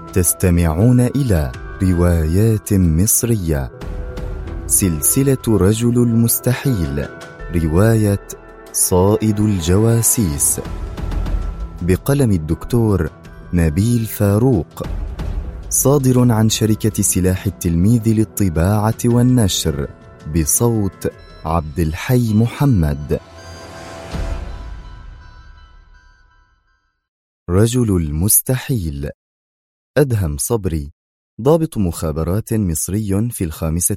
تستمعون إلى روايات مصرية. سلسلة رجل المستحيل، رواية صائد الجواسيس، بقلم الدكتور نبيل فاروق، صادر عن شركة سلاح التلميذ للطباعة والنشر، بصوت عبد الحي محمد. رجل المستحيل. أدهم صبري، ضابط مخابرات مصري في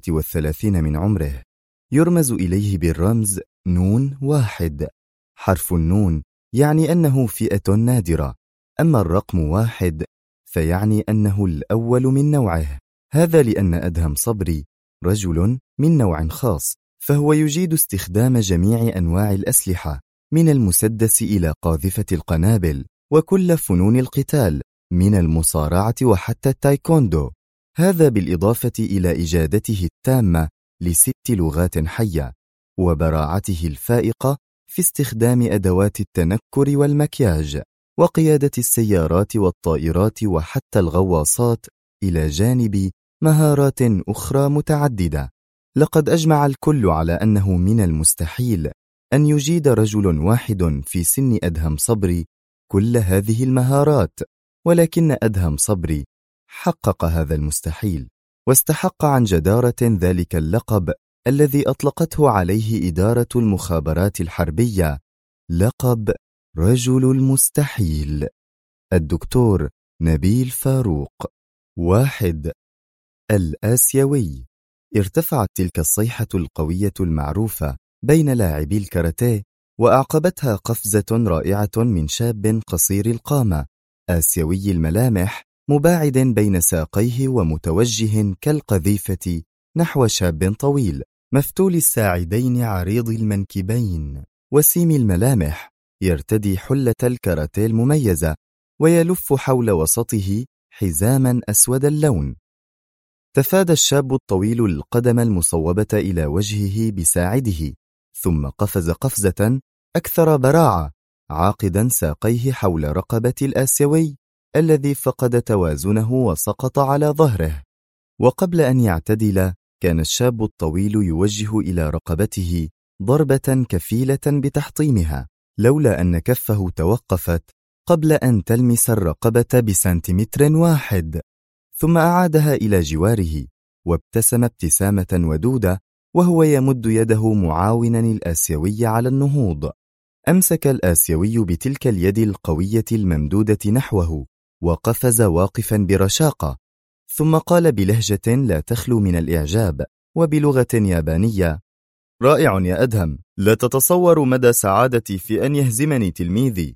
35 من عمره، يرمز إليه بالرمز نون 1. حرف النون يعني أنه فئة نادرة، أما الرقم 1 فيعني أنه الأول من نوعه. هذا لأن أدهم صبري رجل من نوع خاص، فهو يجيد استخدام جميع أنواع الأسلحة، من المسدس إلى قاذفة القنابل، وكل فنون القتال، من المصارعة وحتى التايكوندو. هذا بالإضافة إلى إجادته التامة ل6 لغات حية، وبراعته الفائقة في استخدام أدوات التنكر والمكياج، وقيادة السيارات والطائرات وحتى الغواصات، إلى جانب مهارات أخرى متعددة. لقد أجمع الكل على أنه من المستحيل أن يجيد رجل واحد في سن أدهم صبري كل هذه المهارات، ولكن أدهم صبري حقق هذا المستحيل، واستحق عن جدارة ذلك اللقب الذي أطلقته عليه إدارة المخابرات الحربية، لقب رجل المستحيل. الدكتور نبيل فاروق. 1. الآسيوي. ارتفعت تلك الصيحة القوية المعروفة بين لاعبي الكاراتيه، وأعقبتها قفزة رائعة من شاب قصير القامة، آسيوي الملامح، مباعد بين ساقيه ومتوجه كالقذيفة نحو شاب طويل، مفتول الساعدين عريض المنكبين وسيم الملامح، يرتدي حلة الكاراتيه المميزة، ويلف حول وسطه حزاما أسود اللون. تفادى الشاب الطويل القدم المصوبة إلى وجهه بساعده، ثم قفز قفزة أكثر براعة، عاقدا ساقيه حول رقبة الآسيوي الذي فقد توازنه وسقط على ظهره. وقبل أن يعتدل، كان الشاب الطويل يوجه إلى رقبته ضربة كفيلة بتحطيمها، لولا أن كفه توقفت قبل أن تلمس الرقبة بسنتيمتر واحد، ثم أعادها إلى جواره، وابتسم ابتسامة ودودة وهو يمد يده معاونا الآسيوي على النهوض. أمسك الآسيوي بتلك اليد القوية الممدودة نحوه، وقفز واقفا برشاقة، ثم قال بلهجة لا تخلو من الإعجاب وبلغة يابانية: رائع يا أدهم، لا تتصور مدى سعادتي في أن يهزمني تلميذي.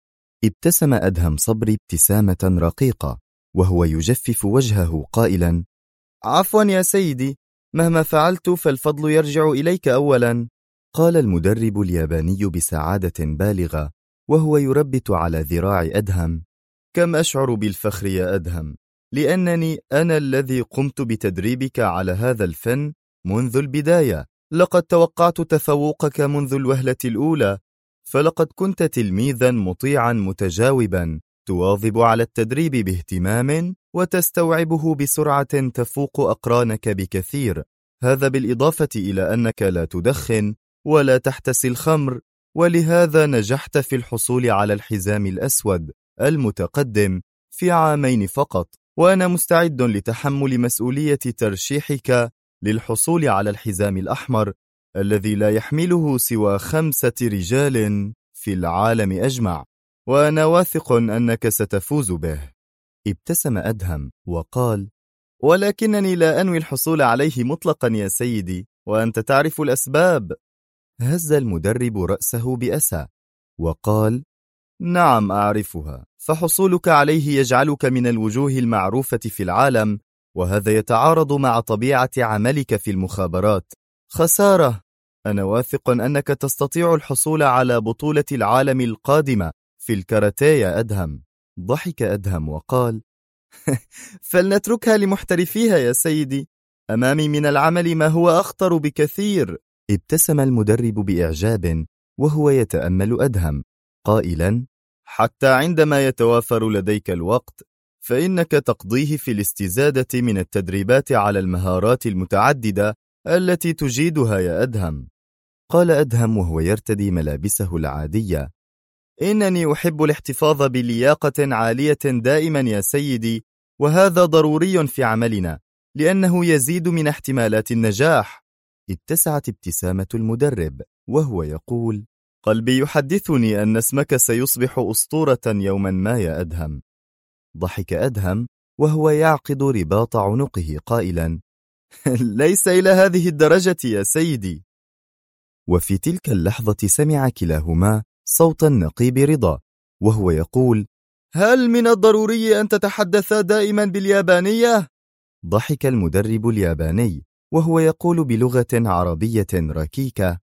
ابتسم أدهم صبري ابتسامة رقيقة وهو يجفف وجهه قائلا: عفوا يا سيدي، مهما فعلت فالفضل يرجع إليك أولا. قال المدرب الياباني بسعادة بالغة وهو يربت على ذراع أدهم: كم أشعر بالفخر يا أدهم، لأنني أنا الذي قمت بتدريبك على هذا الفن منذ البداية. لقد توقعت تفوقك منذ الوهلة الأولى، فلقد كنت تلميذا مطيعا متجاوبا، تواظب على التدريب باهتمام وتستوعبه بسرعة تفوق أقرانك بكثير. هذا بالإضافة إلى أنك لا تدخن ولا تحتسي الخمر، ولهذا نجحت في الحصول على الحزام الأسود المتقدم في 2 فقط، وأنا مستعد لتحمل مسؤولية ترشيحك للحصول على الحزام الأحمر الذي لا يحمله سوى 5 رجال في العالم أجمع، وأنا واثق أنك ستفوز به. ابتسم أدهم وقال: ولكنني لا أنوي الحصول عليه مطلقا يا سيدي، وأنت تعرف الأسباب. هز المدرب رأسه بأسى وقال: نعم أعرفها، فحصولك عليه يجعلك من الوجوه المعروفة في العالم، وهذا يتعارض مع طبيعة عملك في المخابرات. خسارة، أنا واثق أنك تستطيع الحصول على بطولة العالم القادمة في الكاراتيه يا أدهم. ضحك أدهم وقال: فلنتركها لمحترفيها يا سيدي، أمامي من العمل ما هو أخطر بكثير. ابتسم المدرب بإعجاب وهو يتأمل أدهم قائلا: حتى عندما يتوافر لديك الوقت فإنك تقضيه في الاستزادة من التدريبات على المهارات المتعددة التي تجيدها يا أدهم. قال أدهم وهو يرتدي ملابسه العادية: إنني أحب الاحتفاظ بلياقة عالية دائما يا سيدي، وهذا ضروري في عملنا لأنه يزيد من احتمالات النجاح. اتسعت ابتسامة المدرب وهو يقول: قلبي يحدثني أن اسمك سيصبح أسطورة يوما ما يا أدهم. ضحك أدهم وهو يعقد رباط عنقه قائلا: ليس إلى هذه الدرجة يا سيدي. وفي تلك اللحظة سمع كلاهما صوت النقيب رضا وهو يقول: هل من الضروري أن تتحدثا دائما باليابانية؟ ضحك المدرب الياباني وهو يقول بلغة عربية ركيكة: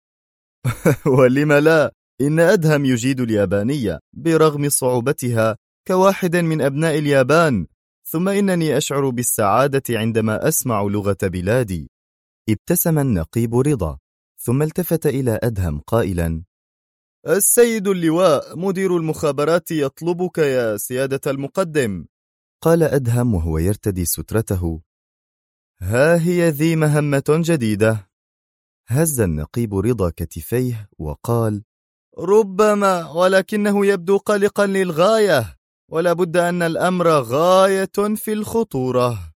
ولم لا، إن أدهم يجيد اليابانية برغم صعوبتها كواحد من أبناء اليابان، ثم إنني أشعر بالسعادة عندما أسمع لغة بلادي. ابتسم النقيب رضا ثم التفت إلى أدهم قائلا: السيد اللواء مدير المخابرات يطلبك يا سيادة المقدم. قال أدهم وهو يرتدي سترته: ها هي ذي مهمة جديدة. هز النقيب رضا كتفيه وقال: ربما، ولكنه يبدو قلقا للغاية، ولا بد أن الأمر غاية في الخطورة.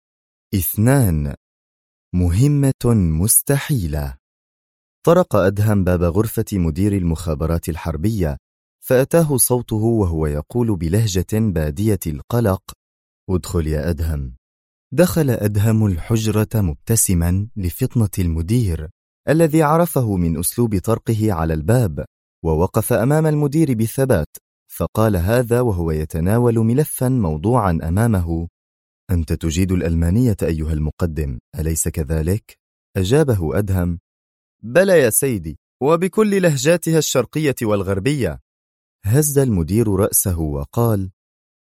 2. مهمة مستحيلة. طرق أدهم باب غرفة مدير المخابرات الحربية، فأتاه صوته وهو يقول بلهجة بادية القلق: ادخل يا أدهم. دخل أدهم الحجرة مبتسما لفطنة المدير الذي عرفه من أسلوب طرقه على الباب، ووقف أمام المدير بثبات، فقال هذا وهو يتناول ملفا موضوعا أمامه: أنت تجيد الألمانية أيها المقدم، أليس كذلك؟ أجابه أدهم: بلى يا سيدي، وبكل لهجاتها الشرقية والغربية. هز المدير رأسه وقال: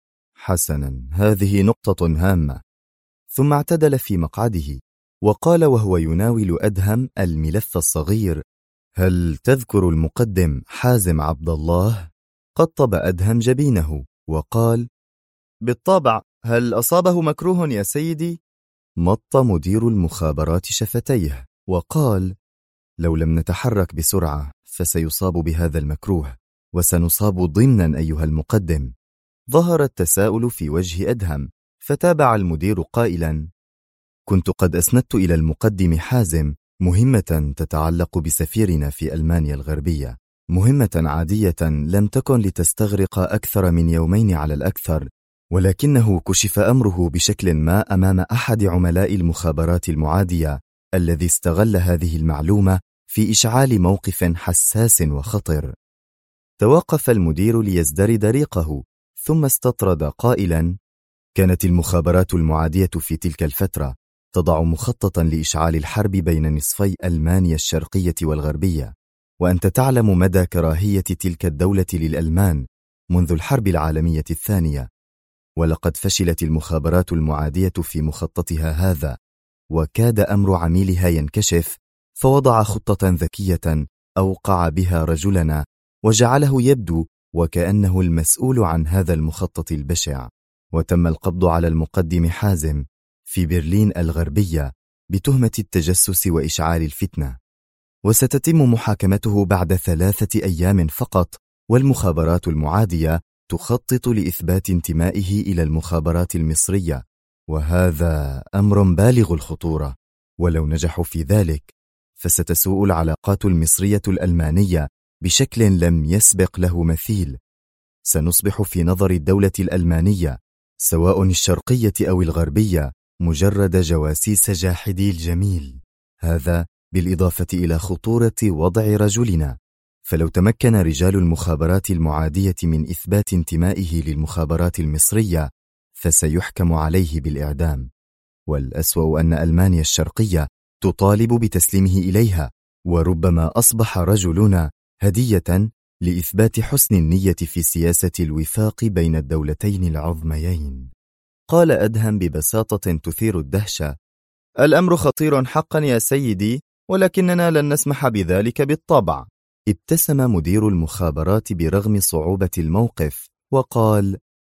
حسنا، هذه نقطة هامة. ثم اعتدل في مقعده وقال وهو يناول أدهم الملف الصغير: هل تذكر المقدم حازم عبد الله؟ قطب أدهم جبينه وقال: بالطبع، هل أصابه مكروه يا سيدي؟ مط مدير المخابرات شفتيه وقال: لو لم نتحرك بسرعة فسيصاب بهذا المكروه، وسنصاب ضمنا أيها المقدم. ظهر التساؤل في وجه أدهم، فتابع المدير قائلا: كنت قد أسندت إلى المقدم حازم مهمة تتعلق بسفيرنا في ألمانيا الغربية، مهمة عادية لم تكن لتستغرق أكثر من يومين على الأكثر، ولكنه كشف أمره بشكل ما أمام أحد عملاء المخابرات المعادية الذي استغل هذه المعلومة في إشعال موقف حساس وخطر. توقف المدير ليزدرد ريقه ثم استطرد قائلا: كانت المخابرات المعادية في تلك الفترة تضع مخططا لإشعال الحرب بين نصفي ألمانيا الشرقية والغربية، وأنت تعلم مدى كراهية تلك الدولة للألمان منذ الحرب العالمية الثانية، ولقد فشلت المخابرات المعادية في مخططها هذا، وكاد أمر عميلها ينكشف، فوضع خطة ذكية أوقع بها رجلنا وجعله يبدو وكأنه المسؤول عن هذا المخطط البشع، وتم القبض على المقدم حازم في برلين الغربية بتهمة التجسس وإشعال الفتنة، وستتم محاكمته بعد 3 أيام فقط، والمخابرات المعادية تخطط لإثبات انتمائه إلى المخابرات المصرية، وهذا أمر بالغ الخطورة، ولو نجحوا في ذلك فستسوء العلاقات المصرية الألمانية بشكل لم يسبق له مثيل. سنصبح في نظر الدولة الألمانية سواء الشرقية أو الغربية مجرد جواسيس جاحدي الجميل، هذا بالإضافة إلى خطورة وضع رجلنا. فلو تمكن رجال المخابرات المعادية من إثبات انتمائه للمخابرات المصرية فسيحكم عليه بالإعدام، والأسوأ أن ألمانيا الشرقية تطالب بتسليمه إليها، وربما أصبح رجلنا هدية لإثبات حسن النية في سياسة الوفاق بين الدولتين العظميين. قال أدهم ببساطة تثير الدهشة: الأمر خطير حقا يا سيدي، ولكننا لن نسمح بذلك بالطبع. ابتسم مدير المخابرات برغم صعوبة الموقف وقال: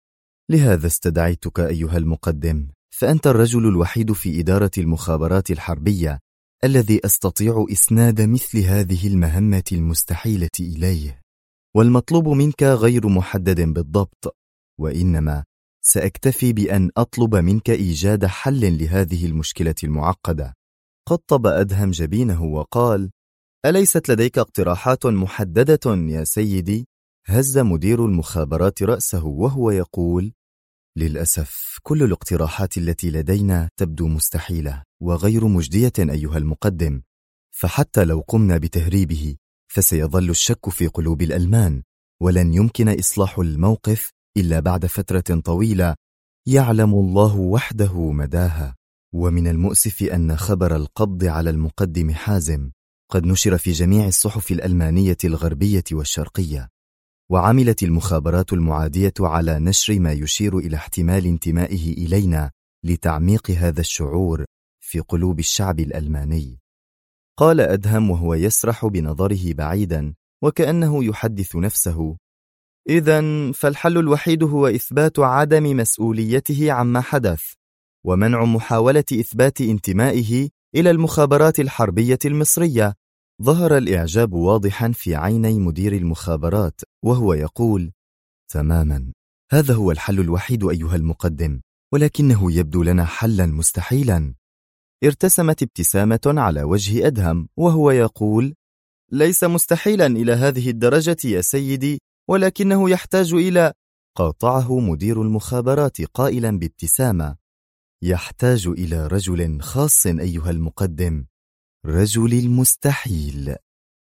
لهذا استدعيتك أيها المقدم، فأنت الرجل الوحيد في إدارة المخابرات الحربية الذي أستطيع إسناد مثل هذه المهمة المستحيلة إليه، والمطلوب منك غير محدد بالضبط، وإنما سأكتفي بأن أطلب منك إيجاد حل لهذه المشكلة المعقدة. قطب أدهم جبينه وقال: أليست لديك اقتراحات محددة يا سيدي؟ هز مدير المخابرات رأسه وهو يقول: للأسف كل الاقتراحات التي لدينا تبدو مستحيلة وغير مجدية أيها المقدم، فحتى لو قمنا بتهريبه فسيظل الشك في قلوب الألمان، ولن يمكن إصلاح الموقف إلا بعد فترة طويلة يعلم الله وحده مداها. ومن المؤسف أن خبر القبض على المقدم حازم قد نشر في جميع الصحف الألمانية الغربية والشرقية، وعملت المخابرات المعادية على نشر ما يشير إلى احتمال انتمائه إلينا لتعميق هذا الشعور في قلوب الشعب الألماني. قال أدهم وهو يسرح بنظره بعيدا وكأنه يحدث نفسه: إذن فالحل الوحيد هو إثبات عدم مسؤوليته عما حدث، ومنع محاولة إثبات انتمائه إلى المخابرات الحربية المصرية. ظهر الإعجاب واضحا في عيني مدير المخابرات وهو يقول: تماما، هذا هو الحل الوحيد أيها المقدم، ولكنه يبدو لنا حلا مستحيلا. ارتسمت ابتسامة على وجه أدهم وهو يقول: ليس مستحيلا إلى هذه الدرجة يا سيدي، ولكنه يحتاج إلى... قاطعه مدير المخابرات قائلا بابتسامة: يحتاج إلى رجل خاص أيها المقدم، رجل المستحيل.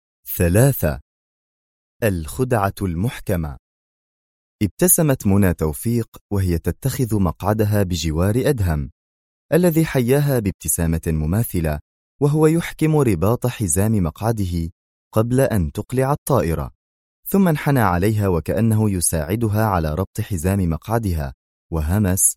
3. الخدعة المحكمة. ابتسمت منى توفيق وهي تتخذ مقعدها بجوار أدهم الذي حياها بابتسامة مماثلة وهو يحكم رباط حزام مقعده قبل أن تقلع الطائرة، ثم انحنى عليها وكأنه يساعدها على ربط حزام مقعدها وهمس: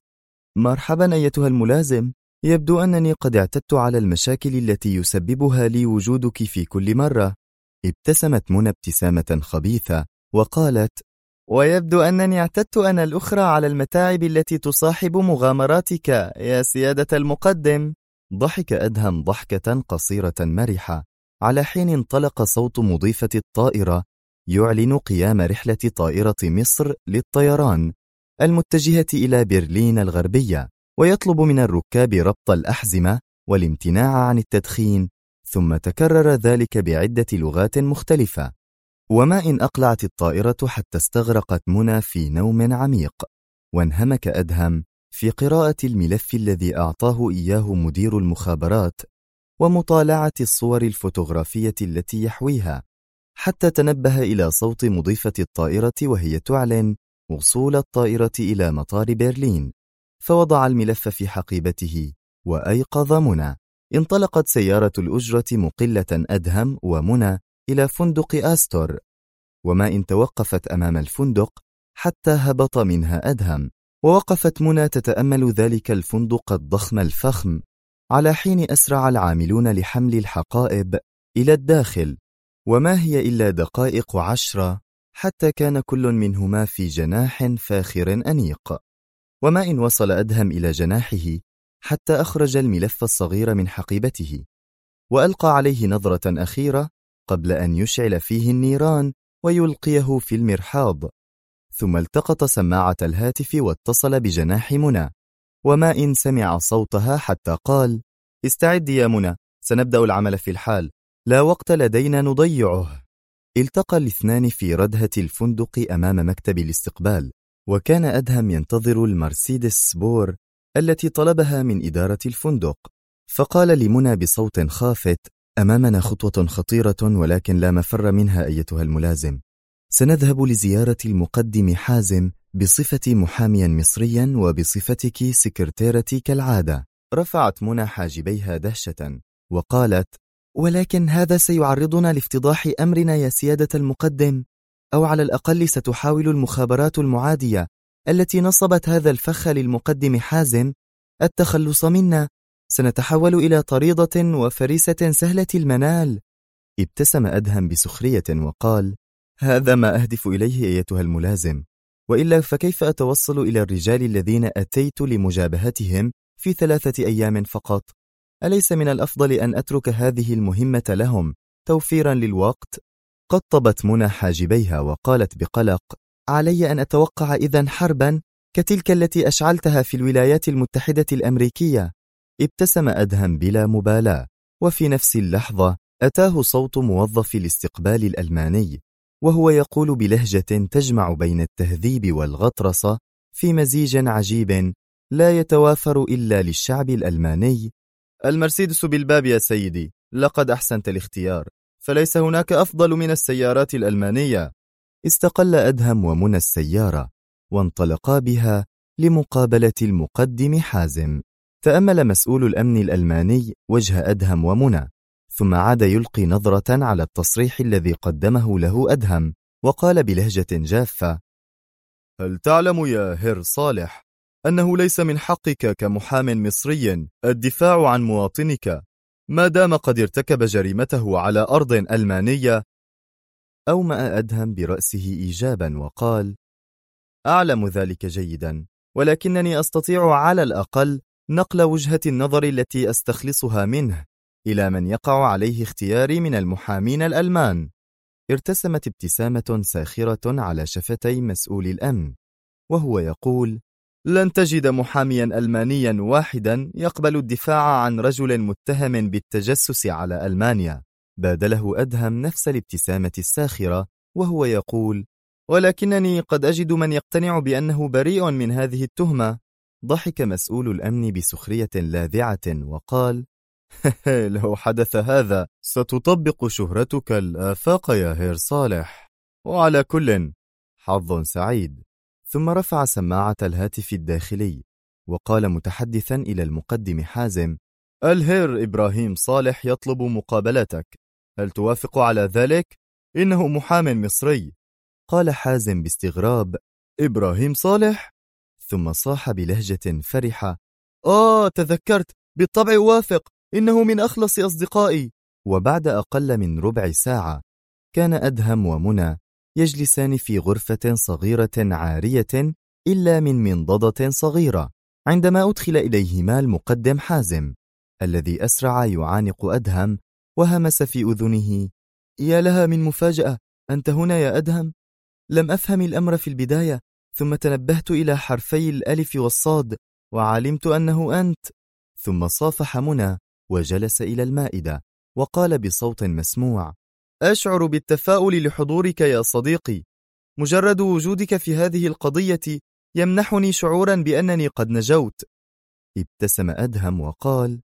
مرحبا أيتها الملازم، يبدو أنني قد اعتدت على المشاكل التي يسببها لي وجودك في كل مرة. ابتسمت منى ابتسامة خبيثة وقالت: ويبدو أنني اعتدت أنا الأخرى على المتاعب التي تصاحب مغامراتك يا سيادة المقدم. ضحك أدهم ضحكة قصيرة مرحة، على حين انطلق صوت مضيفة الطائرة يعلن قيام رحلة طائرة مصر للطيران المتجهة إلى برلين الغربية، ويطلب من الركاب ربط الأحزمة والامتناع عن التدخين، ثم تكرر ذلك بعدة لغات مختلفة. وما إن أقلعت الطائرة حتى استغرقت منى في نوم عميق، وانهمك أدهم في قراءة الملف الذي أعطاه إياه مدير المخابرات ومطالعة الصور الفوتوغرافية التي يحويها، حتى تنبه إلى صوت مضيفة الطائرة وهي تعلن وصول الطائرة إلى مطار برلين، فوضع الملف في حقيبته وأيقظ منى. انطلقت سيارة الأجرة مقلة أدهم ومنى إلى فندق آستور، وما إن توقفت أمام الفندق حتى هبط منها أدهم، ووقفت منى تتأمل ذلك الفندق الضخم الفخم، على حين أسرع العاملون لحمل الحقائب إلى الداخل، وما هي إلا دقائق 10 حتى كان كل منهما في جناح فاخر أنيق. وما إن وصل أدهم إلى جناحه حتى أخرج الملف الصغير من حقيبته وألقى عليه نظرة أخيرة قبل أن يشعل فيه النيران ويلقيه في المرحاض، ثم التقط سماعة الهاتف واتصل بجناح منى، وما إن سمع صوتها حتى قال: استعدي يا منى، سنبدأ العمل في الحال، لا وقت لدينا نضيعه. التقى الاثنان في ردهة الفندق أمام مكتب الاستقبال، وكان أدهم ينتظر المرسيدس سبور التي طلبها من إدارة الفندق، فقال لمنى بصوت خافت: أمامنا خطوة خطيرة ولكن لا مفر منها أيتها الملازم، سنذهب لزيارة المقدم حازم بصفة محاميا مصريا وبصفتك سكرتيرتي كالعادة. رفعت منى حاجبيها دهشة وقالت: ولكن هذا سيعرضنا لافتضاح أمرنا يا سيادة المقدم، أو على الأقل ستحاول المخابرات المعادية التي نصبت هذا الفخ للمقدم حازم التخلص منا، سنتحول إلى طريضة وفريسة سهلة المنال. ابتسم أدهم بسخرية وقال: هذا ما أهدف إليه أيتها الملازم، وإلا فكيف أتوصل إلى الرجال الذين أتيت لمجابهتهم في 3 أيام فقط؟ أليس من الأفضل أن أترك هذه المهمة لهم توفيرا للوقت؟ قطبت منى حاجبيها وقالت بقلق: علي أن أتوقع إذن حربا كتلك التي أشعلتها في الولايات المتحدة الأمريكية؟ ابتسم أدهم بلا مبالاة، وفي نفس اللحظة أتاه صوت موظف الاستقبال الألماني وهو يقول بلهجة تجمع بين التهذيب والغطرسة في مزيج عجيب لا يتوافر إلا للشعب الألماني: المرسيدس بالباب يا سيدي، لقد أحسنت الاختيار، فليس هناك أفضل من السيارات الألمانية. استقل أدهم ومنى السيارة وانطلقا بها لمقابلة المقدم حازم. تأمل مسؤول الأمن الألماني وجه أدهم ومنى، ثم عاد يلقي نظرة على التصريح الذي قدمه له أدهم وقال بلهجة جافة: هل تعلم يا هير صالح أنه ليس من حقك كمحام مصري الدفاع عن مواطنك ما دام قد ارتكب جريمته على أرض ألمانية؟ أومأ أدهم برأسه إيجابا وقال: أعلم ذلك جيدا، ولكنني أستطيع على الأقل نقل وجهة النظر التي أستخلصها منه إلى من يقع عليه اختياري من المحامين الألمان. ارتسمت ابتسامة ساخرة على شفتي مسؤول الأمن وهو يقول: لن تجد محاميا ألمانيا واحدا يقبل الدفاع عن رجل متهم بالتجسس على ألمانيا. بادله أدهم نفس الابتسامة الساخرة وهو يقول: ولكنني قد أجد من يقتنع بأنه بريء من هذه التهمة. ضحك مسؤول الأمن بسخرية لاذعة وقال: لو حدث هذا ستطبق شهرتك الآفاق يا هير صالح، وعلى كل حظ سعيد. ثم رفع سماعة الهاتف الداخلي وقال متحدثا إلى المقدم حازم: الهير إبراهيم صالح يطلب مقابلتك، هل توافق على ذلك؟ إنه محام مصري. قال حازم باستغراب: إبراهيم صالح؟ ثم صاح بلهجة فرحة: تذكرت، بالطبع أوافق، إنه من أخلص أصدقائي. وبعد أقل من ربع ساعة كان أدهم ومنى يجلسان في غرفة صغيرة عارية إلا من منضدة صغيرة عندما أدخل إليهما المقدم حازم الذي أسرع يعانق أدهم وهمس في أذنه: يا لها من مفاجأة، أنت هنا يا أدهم؟ لم أفهم الأمر في البداية، ثم تنبهت إلى حرفي الألف والصاد وعلمت أنه أنت. ثم صافح منى وجلس إلى المائدة وقال بصوت مسموع: أشعر بالتفاؤل لحضورك يا صديقي، مجرد وجودك في هذه القضية يمنحني شعورا بأنني قد نجوت. ابتسم أدهم وقال: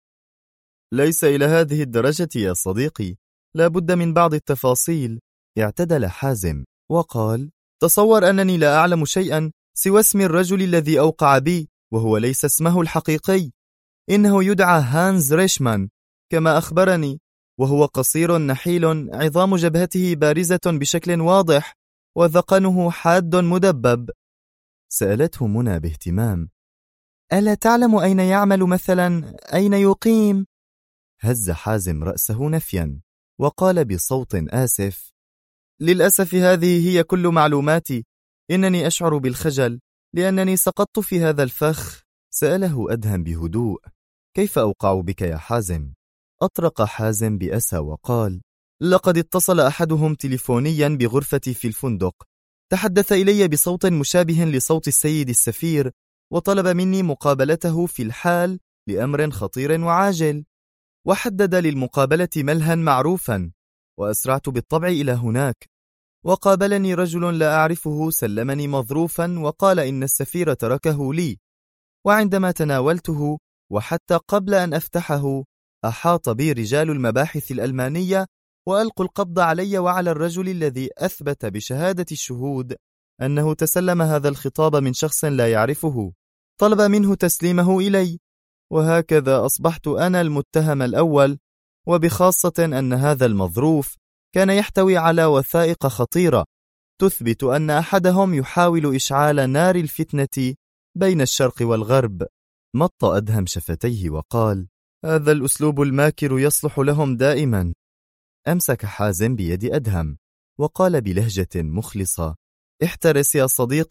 ليس إلى هذه الدرجة يا صديقي، لا بد من بعض التفاصيل. اعتدل حازم وقال: تصور أنني لا أعلم شيئا سوى اسم الرجل الذي أوقع بي، وهو ليس اسمه الحقيقي، إنه يدعى هانز ريشمان كما أخبرني، وهو قصير نحيل، عظام جبهته بارزة بشكل واضح، وذقنه حاد مدبب. سألته منى باهتمام: ألا تعلم أين يعمل مثلا؟ أين يقيم؟ هز حازم رأسه نفيا وقال بصوت آسف: للأسف هذه هي كل معلوماتي، إنني أشعر بالخجل لأنني سقطت في هذا الفخ. سأله أدهم بهدوء: كيف أوقع بك يا حازم؟ أطرق حازم بأسى وقال: لقد اتصل أحدهم تليفونيا بغرفتي في الفندق، تحدث إلي بصوت مشابه لصوت السيد السفير، وطلب مني مقابلته في الحال لأمر خطير وعاجل، وحدد للمقابلة ملها معروفا، وأسرعت بالطبع إلى هناك. وقابلني رجل لا أعرفه، سلمني مظروفا وقال إن السفير تركه لي، وعندما تناولته وحتى قبل أن أفتحه أحاط بي رجال المباحث الألمانية وألقوا القبض علي وعلى الرجل الذي أثبت بشهادة الشهود أنه تسلم هذا الخطاب من شخص لا يعرفه، طلب منه تسليمه إلي، وهكذا أصبحت أنا المتهم الأول، وبخاصة أن هذا المظروف كان يحتوي على وثائق خطيرة تثبت أن أحدهم يحاول إشعال نار الفتنة بين الشرق والغرب. مط أدهم شفتيه وقال: هذا الأسلوب الماكر يصلح لهم دائما. أمسك حازم بيد أدهم وقال بلهجة مخلصة: احترس يا صديقي،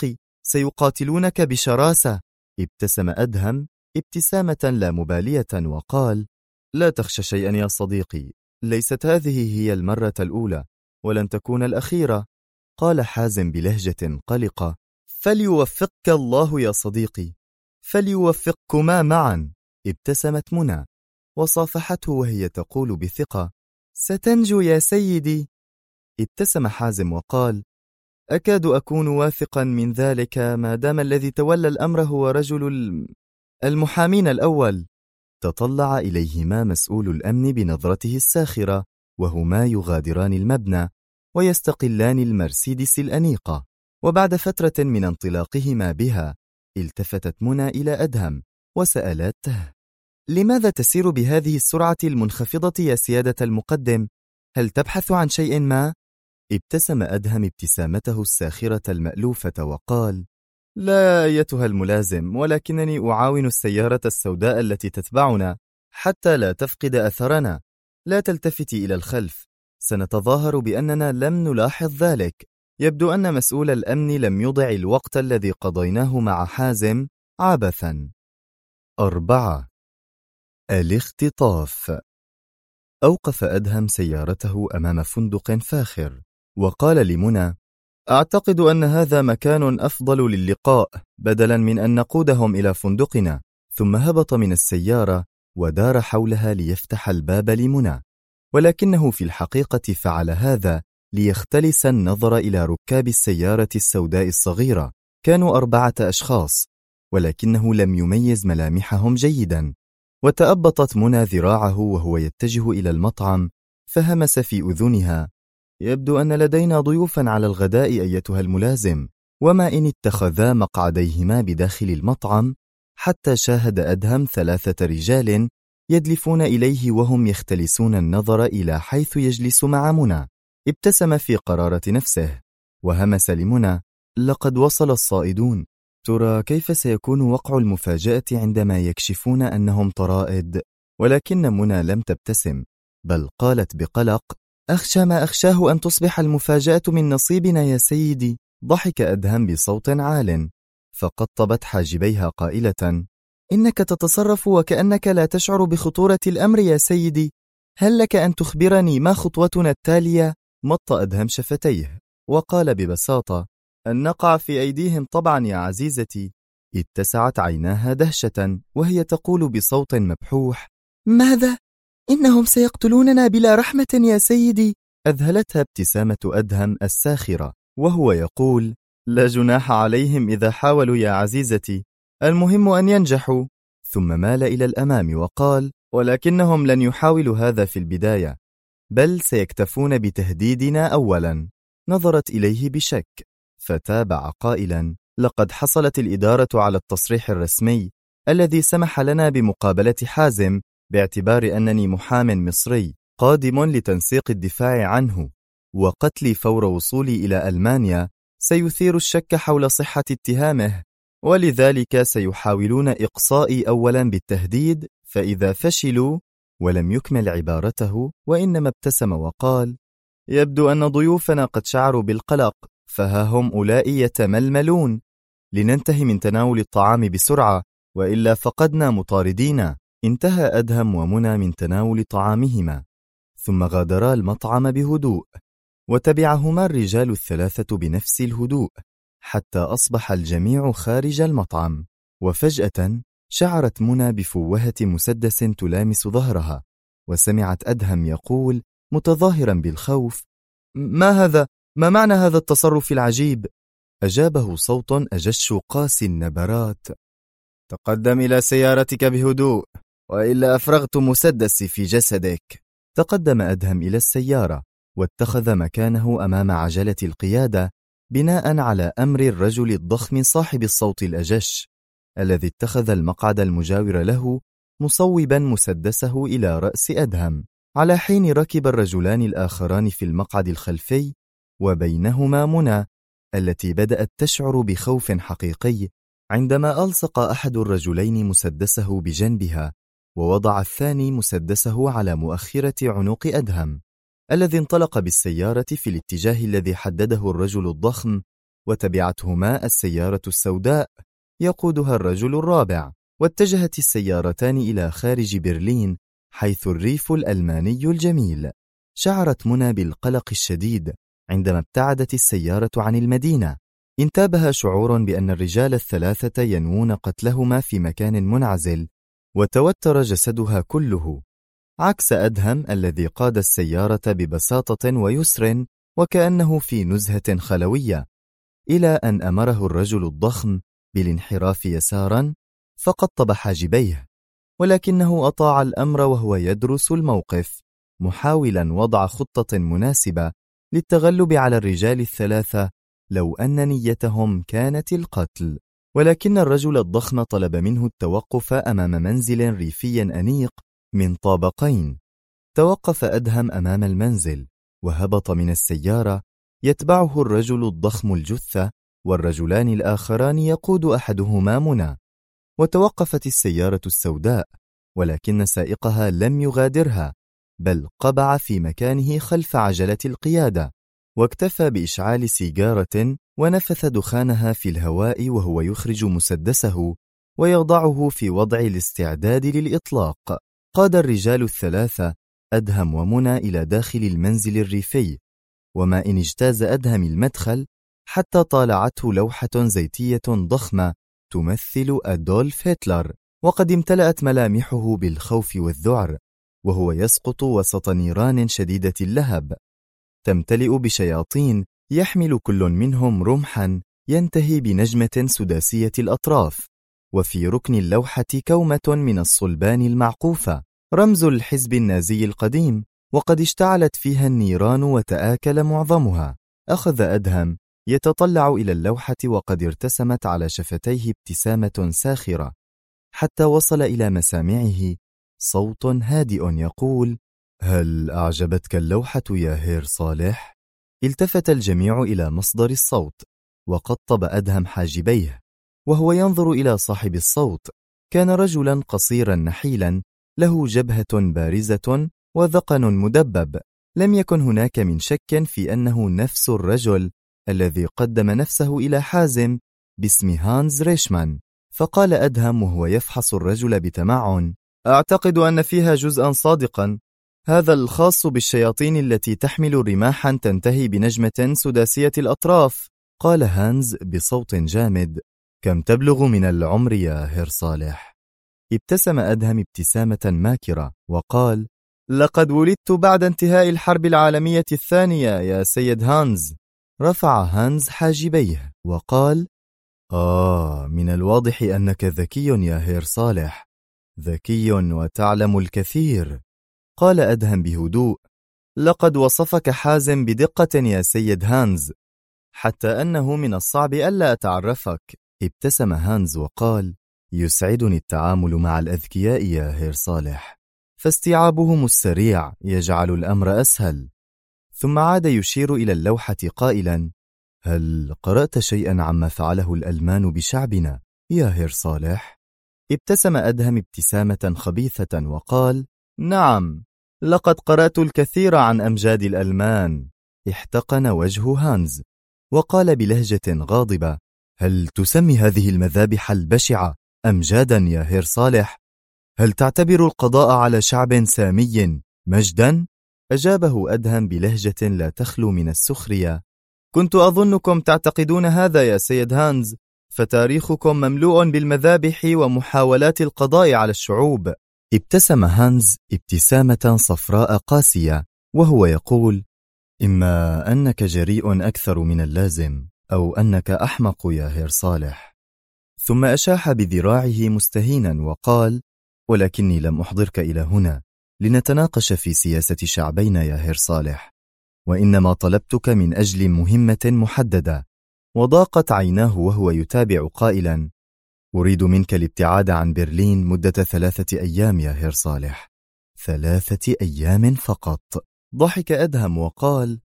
سيقاتلونك بشراسة. ابتسم أدهم ابتسامة لا مبالية وقال: لا تخش شيئا يا صديقي، ليست هذه هي المرة الأولى ولن تكون الأخيرة. قال حازم بلهجة قلقة: فليوفقك الله يا صديقي، فليوفقكما معا. ابتسمت منى وصافحته وهي تقول بثقة: ستنجو يا سيدي. ابتسم حازم وقال: أكاد أكون واثقا من ذلك ما دام الذي تولى الأمر هو رجل المحامين الأول. تطلع إليهما مسؤول الأمن بنظرته الساخرة وهما يغادران المبنى ويستقلان المرسيدس الأنيقة. وبعد فترة من انطلاقهما بها التفتت منى إلى أدهم وسألته: لماذا تسير بهذه السرعة المنخفضة يا سيادة المقدم؟ هل تبحث عن شيء ما؟ ابتسم أدهم ابتسامته الساخرة المألوفة وقال: لا أيتها الملازم، ولكنني أعاون السيارة السوداء التي تتبعنا حتى لا تفقد أثرنا. لا تلتفتي إلى الخلف، سنتظاهر بأننا لم نلاحظ ذلك. يبدو أن مسؤول الأمن لم يضع الوقت الذي قضيناه مع حازم عبثا. 4. الاختطاف. أوقف أدهم سيارته أمام فندق فاخر وقال لمنى: أعتقد أن هذا مكان أفضل للقاء بدلا من أن نقودهم إلى فندقنا. ثم هبط من السيارة ودار حولها ليفتح الباب لمنى، ولكنه في الحقيقة فعل هذا ليختلس النظر إلى ركاب السيارة السوداء الصغيرة. كانوا 4 أشخاص، ولكنه لم يميز ملامحهم جيدا. وتأبطت منى ذراعه وهو يتجه إلى المطعم، فهمس في أذنها: يبدو أن لدينا ضيوفا على الغداء أيتها الملازم. وما إن اتخذا مقعديهما بداخل المطعم حتى شاهد أدهم 3 رجال يدلفون إليه وهم يختلسون النظر إلى حيث يجلس مع منى. ابتسم في قرارة نفسه وهمس لمنى: لقد وصل الصائدون. ترى كيف سيكون وقع المفاجأة عندما يكشفون أنهم طرائد؟ ولكن منى لم تبتسم، بل قالت بقلق: أخشى ما أخشاه أن تصبح المفاجأة من نصيبنا يا سيدي. ضحك أدهم بصوت عال، فقطبت حاجبيها قائلة: إنك تتصرف وكأنك لا تشعر بخطورة الأمر يا سيدي. هل لك أن تخبرني ما خطوتنا التالية؟ مط أدهم شفتيه وقال ببساطة: أن نقع في أيديهم طبعا يا عزيزتي. اتسعت عيناها دهشة وهي تقول بصوت مبحوح: ماذا؟ إنهم سيقتلوننا بلا رحمة يا سيدي. أذهلتها ابتسامة أدهم الساخرة وهو يقول: لا جناح عليهم إذا حاولوا يا عزيزتي، المهم أن ينجحوا. ثم مال إلى الأمام وقال: ولكنهم لن يحاولوا هذا في البداية، بل سيكتفون بتهديدنا أولا. نظرت إليه بشك فتابع قائلا: لقد حصلت الإدارة على التصريح الرسمي الذي سمح لنا بمقابلة حازم، باعتبار أنني محام مصري قادم لتنسيق الدفاع عنه، وقتلي فور وصولي إلى ألمانيا سيثير الشك حول صحة اتهامه، ولذلك سيحاولون إقصائي أولا بالتهديد، فإذا فشلوا. ولم يكمل عبارته وإنما ابتسم وقال: يبدو أن ضيوفنا قد شعروا بالقلق، فها أولئك يتململون. لننتهي من تناول الطعام بسرعة وإلا فقدنا مطاردينا. انتهى أدهم ومنى من تناول طعامهما، ثم غادرا المطعم بهدوء، وتبعهما الرجال 3 بنفس الهدوء حتى أصبح الجميع خارج المطعم. وفجأة شعرت منى بفوهة مسدس تلامس ظهرها، وسمعت أدهم يقول متظاهرا بالخوف: ما هذا؟ ما معنى هذا التصرف العجيب؟ أجابه صوت أجش قاسي النبرات: تقدم إلى سيارتك بهدوء وإلا أفرغت مسدسي في جسدك. تقدم أدهم إلى السيارة واتخذ مكانه أمام عجلة القيادة بناء على أمر الرجل الضخم صاحب الصوت الأجش الذي اتخذ المقعد المجاور له، مصوبا مسدسه إلى رأس أدهم، على حين ركب الرجلان الآخران في المقعد الخلفي، وبينهما منى التي بدأت تشعر بخوف حقيقي عندما ألصق أحد الرجلين مسدسه بجنبها، ووضع الثاني مسدسه على مؤخرة عنق أدهم الذي انطلق بالسيارة في الاتجاه الذي حدده الرجل الضخم، وتبعتهما السيارة السوداء يقودها الرجل الرابع، واتجهت السيارتان إلى خارج برلين حيث الريف الألماني الجميل. شعرت منى بالقلق الشديد عندما ابتعدت السيارة عن المدينة. انتابها شعور بأن الرجال الثلاثة ينوون قتلهما في مكان منعزل، وتوتر جسدها كله، عكس أدهم الذي قاد السيارة ببساطة ويسر وكأنه في نزهة خلوية، إلى أن أمره الرجل الضخم بالانحراف يسارا فقطب حاجبيه، ولكنه أطاع الأمر وهو يدرس الموقف، محاولا وضع خطة مناسبة للتغلب على الرجال الثلاثة لو أن نيتهم كانت القتل. ولكن الرجل الضخم طلب منه التوقف أمام منزل ريفي أنيق من طابقين. توقف أدهم أمام المنزل وهبط من السيارة، يتبعه الرجل الضخم الجثة، والرجلان الآخران يقود أحدهما منى. وتوقفت السيارة السوداء، ولكن سائقها لم يغادرها، بل قبع في مكانه خلف عجلة القيادة، واكتفى بإشعال سيجارة ونفث دخانها في الهواء وهو يخرج مسدسه ويضعه في وضع الاستعداد للإطلاق. قاد الرجال الثلاثة أدهم ومنى إلى داخل المنزل الريفي، وما إن اجتاز أدهم المدخل حتى طالعته لوحة زيتية ضخمة تمثل أدولف هتلر، وقد امتلأت ملامحه بالخوف والذعر وهو يسقط وسط نيران شديدة اللهب تمتلئ بشياطين يحمل كل منهم رمحا ينتهي بنجمة سداسية الأطراف، وفي ركن اللوحة كومة من الصلبان المعقوفة رمز الحزب النازي القديم، وقد اشتعلت فيها النيران وتآكل معظمها. أخذ أدهم يتطلع إلى اللوحة وقد ارتسمت على شفتيه ابتسامة ساخرة، حتى وصل إلى مسامعه صوت هادئ يقول: هل أعجبتك اللوحة يا هير صالح؟ التفت الجميع إلى مصدر الصوت، وقطب أدهم حاجبيه وهو ينظر إلى صاحب الصوت. كان رجلا قصيرا نحيلا له جبهة بارزة وذقن مدبب. لم يكن هناك من شك في أنه نفس الرجل الذي قدم نفسه إلى حازم باسم هانز ريشمان. فقال أدهم وهو يفحص الرجل بتمعن: أعتقد أن فيها جزءا صادقا، هذا الخاص بالشياطين التي تحمل رماحا تنتهي بنجمة سداسية الأطراف. قال هانز بصوت جامد: كم تبلغ من العمر يا هير صالح؟ ابتسم أدهم ابتسامة ماكرة وقال: لقد ولدت بعد انتهاء الحرب العالمية الثانية يا سيد هانز. رفع هانز حاجبيه وقال: من الواضح أنك ذكي يا هير صالح، ذكي وتعلم الكثير. قال أدهم بهدوء: لقد وصفك حازم بدقة يا سيد هانز، حتى أنه من الصعب ألا أتعرفك. ابتسم هانز وقال: يسعدني التعامل مع الأذكياء يا هير صالح، فاستيعابهم السريع يجعل الأمر أسهل. ثم عاد يشير إلى اللوحة قائلا: هل قرأت شيئا عما فعله الألمان بشعبنا يا هير صالح؟ ابتسم أدهم ابتسامة خبيثة وقال: نعم، لقد قرأت الكثير عن أمجاد الألمان. احتقن وجه هانز وقال بلهجة غاضبة: هل تسمي هذه المذابح البشعة أمجادا يا هير صالح؟ هل تعتبر القضاء على شعب سامي مجدا؟ أجابه أدهم بلهجة لا تخلو من السخرية: كنت أظنكم تعتقدون هذا يا سيد هانز، فتاريخكم مملوء بالمذابح ومحاولات القضاء على الشعوب. ابتسم هانز ابتسامة صفراء قاسية وهو يقول: إما أنك جريء أكثر من اللازم، أو أنك أحمق يا هير صالح. ثم أشاح بذراعه مستهينا وقال: ولكني لم أحضرك إلى هنا لنتناقش في سياسة شعبينا يا هير صالح، وإنما طلبتك من أجل مهمة محددة. وضاقت عيناه وهو يتابع قائلا: أريد منك الابتعاد عن برلين مدة 3 أيام يا هير صالح. 3 أيام فقط. ضحك أدهم وقال: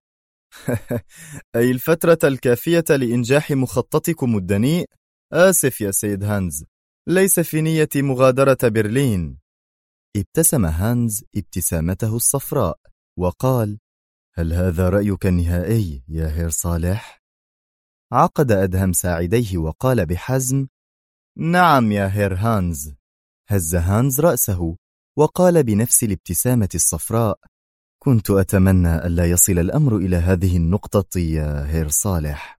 أي الفترة الكافية لإنجاح مخططكم الدنيء؟ آسف يا سيد هانز، ليس في نيتي مغادرة برلين. ابتسم هانز ابتسامته الصفراء وقال: هل هذا رأيك النهائي يا هير صالح؟ عقد أدهم ساعديه وقال بحزم: نعم يا هير هانز. هز هانز رأسه وقال بنفس الابتسامة الصفراء: كنت أتمنى ألا يصل الأمر إلى هذه النقطة يا هير صالح.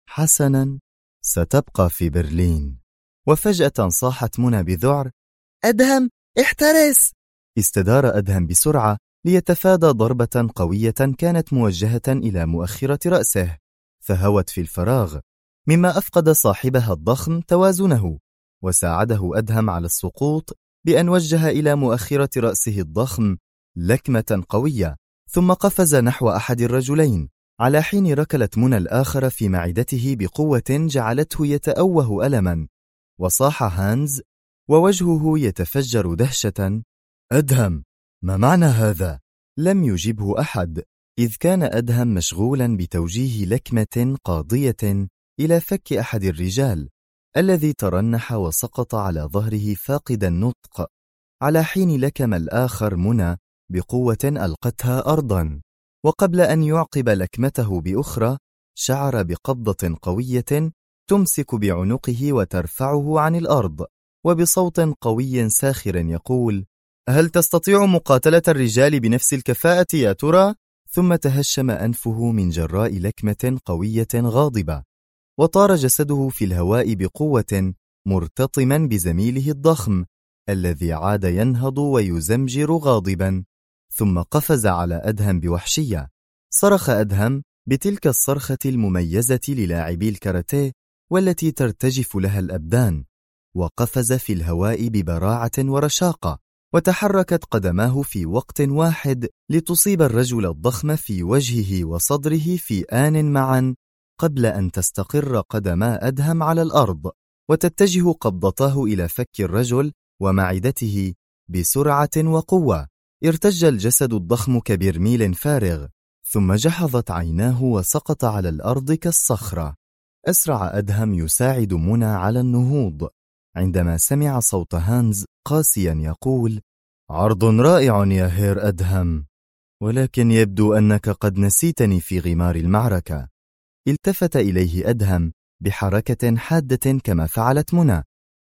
حسنا، ستبقى في برلين. وفجأة صاحت منى بذعر: أدهم، احترس! استدار أدهم بسرعة ليتفادى ضربة قوية كانت موجهة إلى مؤخرة رأسه، فهوت في الفراغ، مما أفقد صاحبها الضخم توازنه، وساعده أدهم على السقوط بأن وجه إلى مؤخرة رأسه الضخم لكمة قوية، ثم قفز نحو أحد الرجلين، على حين ركلت منى الآخر في معدته بقوة جعلته يتأوه ألما. وصاح هانز ووجهه يتفجر دهشة: أدهم، ما معنى هذا؟ لم يجبه أحد، إذ كان أدهم مشغولا بتوجيه لكمة قاضية إلى فك أحد الرجال الذي ترنح وسقط على ظهره فاقد النطق، على حين لكم الآخر منى بقوة ألقتها أرضا. وقبل أن يعقب لكمته بأخرى، شعر بقبضة قوية تمسك بعنقه وترفعه عن الأرض، وبصوت قوي ساخر يقول: هل تستطيع مقاتلة الرجال بنفس الكفاءة يا ترى؟ ثم تهشم أنفه من جراء لكمة قوية غاضبة، وطار جسده في الهواء بقوة مرتطما بزميله الضخم الذي عاد ينهض ويزمجر غاضبا، ثم قفز على أدهم بوحشية. صرخ أدهم بتلك الصرخة المميزة للاعبي الكاراتيه والتي ترتجف لها الأبدان، وقفز في الهواء ببراعة ورشاقة، وتحركت قدماه في وقت واحد لتصيب الرجل الضخم في وجهه وصدره في آن معا، قبل أن تستقر قدما أدهم على الأرض وتتجه قبضتاه إلى فك الرجل ومعدته بسرعة وقوة. ارتج الجسد الضخم كبرميل فارغ، ثم جحظت عيناه وسقط على الأرض كالصخرة. أسرع أدهم يساعد منى على النهوض عندما سمع صوت هانز قاسيا يقول: عرض رائع يا هير أدهم، ولكن يبدو أنك قد نسيتني في غمار المعركة. التفت إليه أدهم بحركة حادة كما فعلت منى،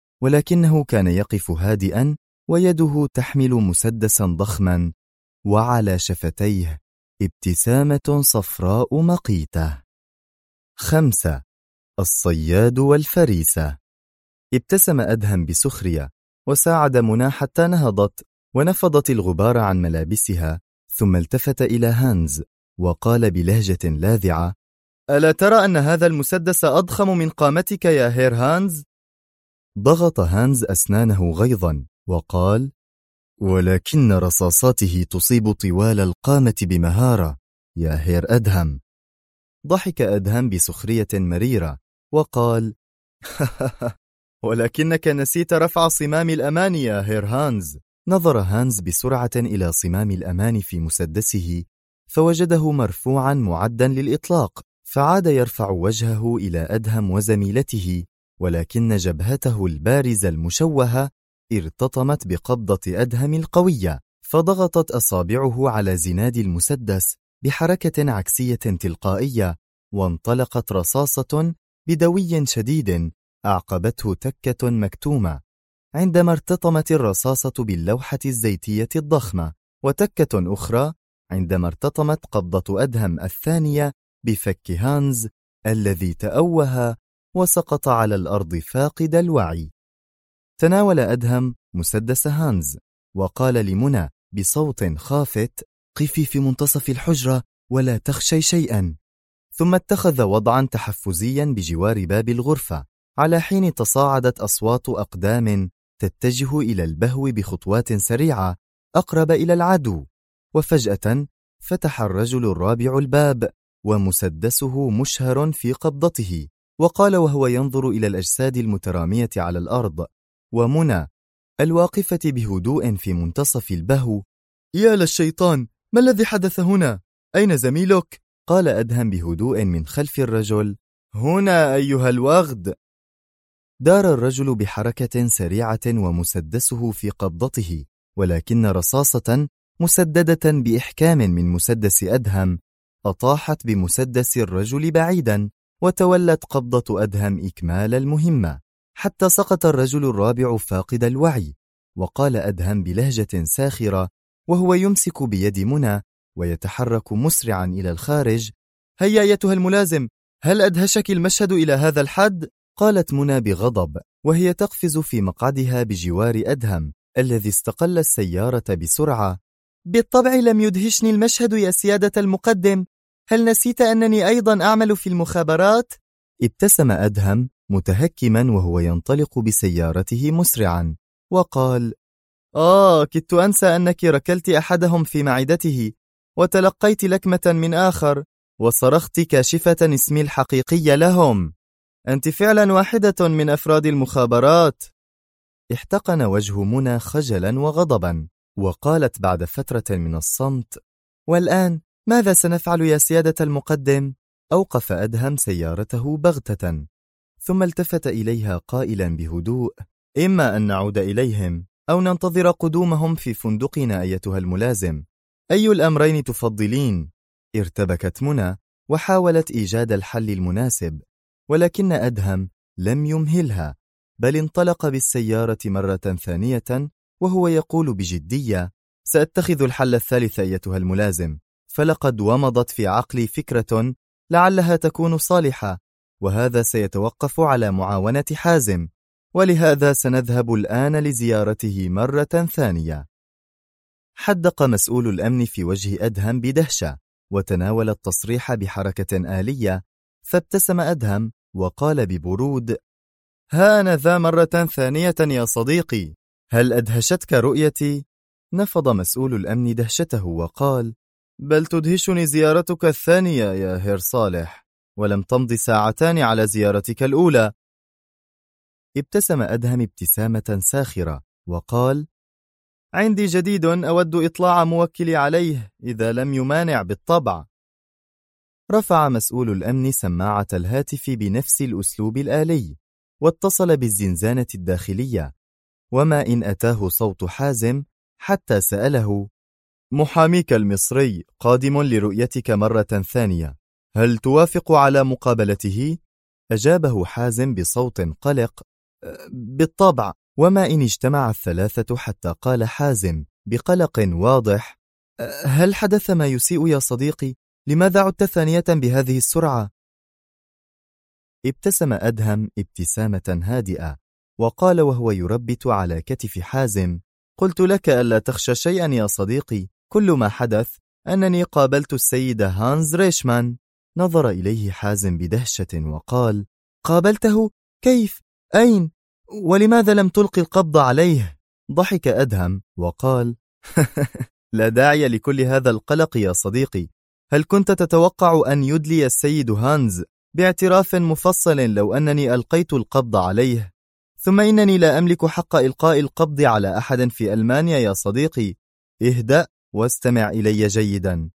ولكنه كان يقف هادئا ويده تحمل مسدسا ضخما، وعلى شفتيه ابتسامة صفراء مقيتة. 5. الصياد والفريسة. ابتسم أدهم بسخرية وساعد منى حتى نهضت ونفضت الغبار عن ملابسها، ثم التفت إلى هانز وقال بلهجة لاذعة: ألا ترى أن هذا المسدس أضخم من قامتك يا هير هانز؟ ضغط هانز أسنانه غيظا وقال: ولكن رصاصاته تصيب طوال القامة بمهارة يا هير أدهم. ضحك أدهم بسخرية مريرة وقال: ولكنك نسيت رفع صمام الأمان يا هير هانز. نظر هانز بسرعة إلى صمام الأمان في مسدسه فوجده مرفوعا معدا للإطلاق، فعاد يرفع وجهه إلى أدهم وزميلته، ولكن جبهته البارزة المشوهة ارتطمت بقبضة أدهم القوية، فضغطت أصابعه على زناد المسدس بحركة عكسية تلقائية، وانطلقت رصاصة بدوي شديد أعقبته تكة مكتومة. عندما ارتطمت الرصاصة باللوحة الزيتية الضخمة، وتكة أخرى عندما ارتطمت قبضة أدهم الثانية بفك هانز الذي تأوه وسقط على الأرض فاقد الوعي. تناول أدهم مسدس هانز وقال لمنى بصوت خافت: قفي في منتصف الحجرة ولا تخشي شيئا. ثم اتخذ وضعا تحفزيا بجوار باب الغرفة، على حين تصاعدت أصوات أقدام تتجه إلى البهو بخطوات سريعة أقرب إلى العدو. وفجأة فتح الرجل الرابع الباب ومسدسه مشهر في قبضته، وقال وهو ينظر إلى الأجساد المترامية على الأرض ومنى الواقفة بهدوء في منتصف البهو: يا للشيطان، ما الذي حدث هنا؟ أين زميلك؟ قال أدهم بهدوء من خلف الرجل: هنا أيها الوغد. دار الرجل بحركة سريعة ومسدسه في قبضته، ولكن رصاصة مسددة بإحكام من مسدس أدهم أطاحت بمسدس الرجل بعيدا وتولت قبضة أدهم إكمال المهمة، حتى سقط الرجل الرابع فاقد الوعي. وقال أدهم بلهجة ساخرة وهو يمسك بيد منى ويتحرك مسرعا إلى الخارج: هيا أيتها الملازم، هل أدهشك المشهد إلى هذا الحد؟ قالت منى بغضب وهي تقفز في مقعدها بجوار أدهم الذي استقل السيارة بسرعة: بالطبع لم يدهشني المشهد يا سيادة المقدم، هل نسيت أنني أيضا أعمل في المخابرات؟ ابتسم أدهم متهكما وهو ينطلق بسيارته مسرعا وقال: كدت أنسى أنك ركلت أحدهم في معدته وتلقيت لكمة من آخر وصرخت كاشفة اسمي الحقيقي لهم. أنت فعلا واحدة من أفراد المخابرات. احتقن وجه منى خجلا وغضبا وقالت بعد فترة من الصمت: والآن ماذا سنفعل يا سيادة المقدم؟ أوقف أدهم سيارته بغتة ثم التفت إليها قائلا بهدوء: إما أن نعود إليهم أو ننتظر قدومهم في فندقنا أيتها الملازم، أي الأمرين تفضلين؟ ارتبكت منى وحاولت إيجاد الحل المناسب، ولكن أدهم لم يمهلها، بل انطلق بالسيارة مرة ثانية وهو يقول بجدية: سأتخذ الحل الثالث أيتها الملازم، فلقد ومضت في عقلي فكرة لعلها تكون صالحة، وهذا سيتوقف على معاونة حازم، ولهذا سنذهب الآن لزيارته مرة ثانية. حدق مسؤول الأمن في وجه أدهم بدهشة وتناول التصريح بحركة آلية، فابتسم أدهم وقال ببرود: ها أنا ذا مرة ثانية يا صديقي، هل أدهشتك رؤيتي؟ نفض مسؤول الأمن دهشته وقال: بل تدهشني زيارتك الثانية يا هير صالح، ولم تمض ساعتان على زيارتك الأولى. ابتسم أدهم ابتسامة ساخرة وقال: عندي جديد أود إطلاع موكلي عليه إذا لم يمانع بالطبع. رفع مسؤول الأمن سماعة الهاتف بنفس الأسلوب الآلي واتصل بالزنزانة الداخلية، وما إن أتاه صوت حازم حتى سأله: محاميك المصري قادم لرؤيتك مرة ثانية، هل توافق على مقابلته؟ أجابه حازم بصوت قلق: بالطبع. وما إن اجتمع الثلاثة حتى قال حازم بقلق واضح: هل حدث ما يسيء يا صديقي؟ لماذا عدت ثانية بهذه السرعة؟ ابتسم أدهم ابتسامة هادئة وقال وهو يربت على كتف حازم: قلت لك ألا تخشى شيئا يا صديقي، كل ما حدث أنني قابلت السيد هانز ريشمان. نظر إليه حازم بدهشة وقال: قابلته؟ كيف؟ أين؟ ولماذا لم تلقي القبض عليه؟ ضحك أدهم وقال: لا داعي لكل هذا القلق يا صديقي، هل كنت تتوقع أن يدلي السيد هانز باعتراف مفصل لو أنني ألقيت القبض عليه؟ ثم إنني لا أملك حق إلقاء القبض على أحد في ألمانيا يا صديقي، اهدأ واستمع إلي جيدا.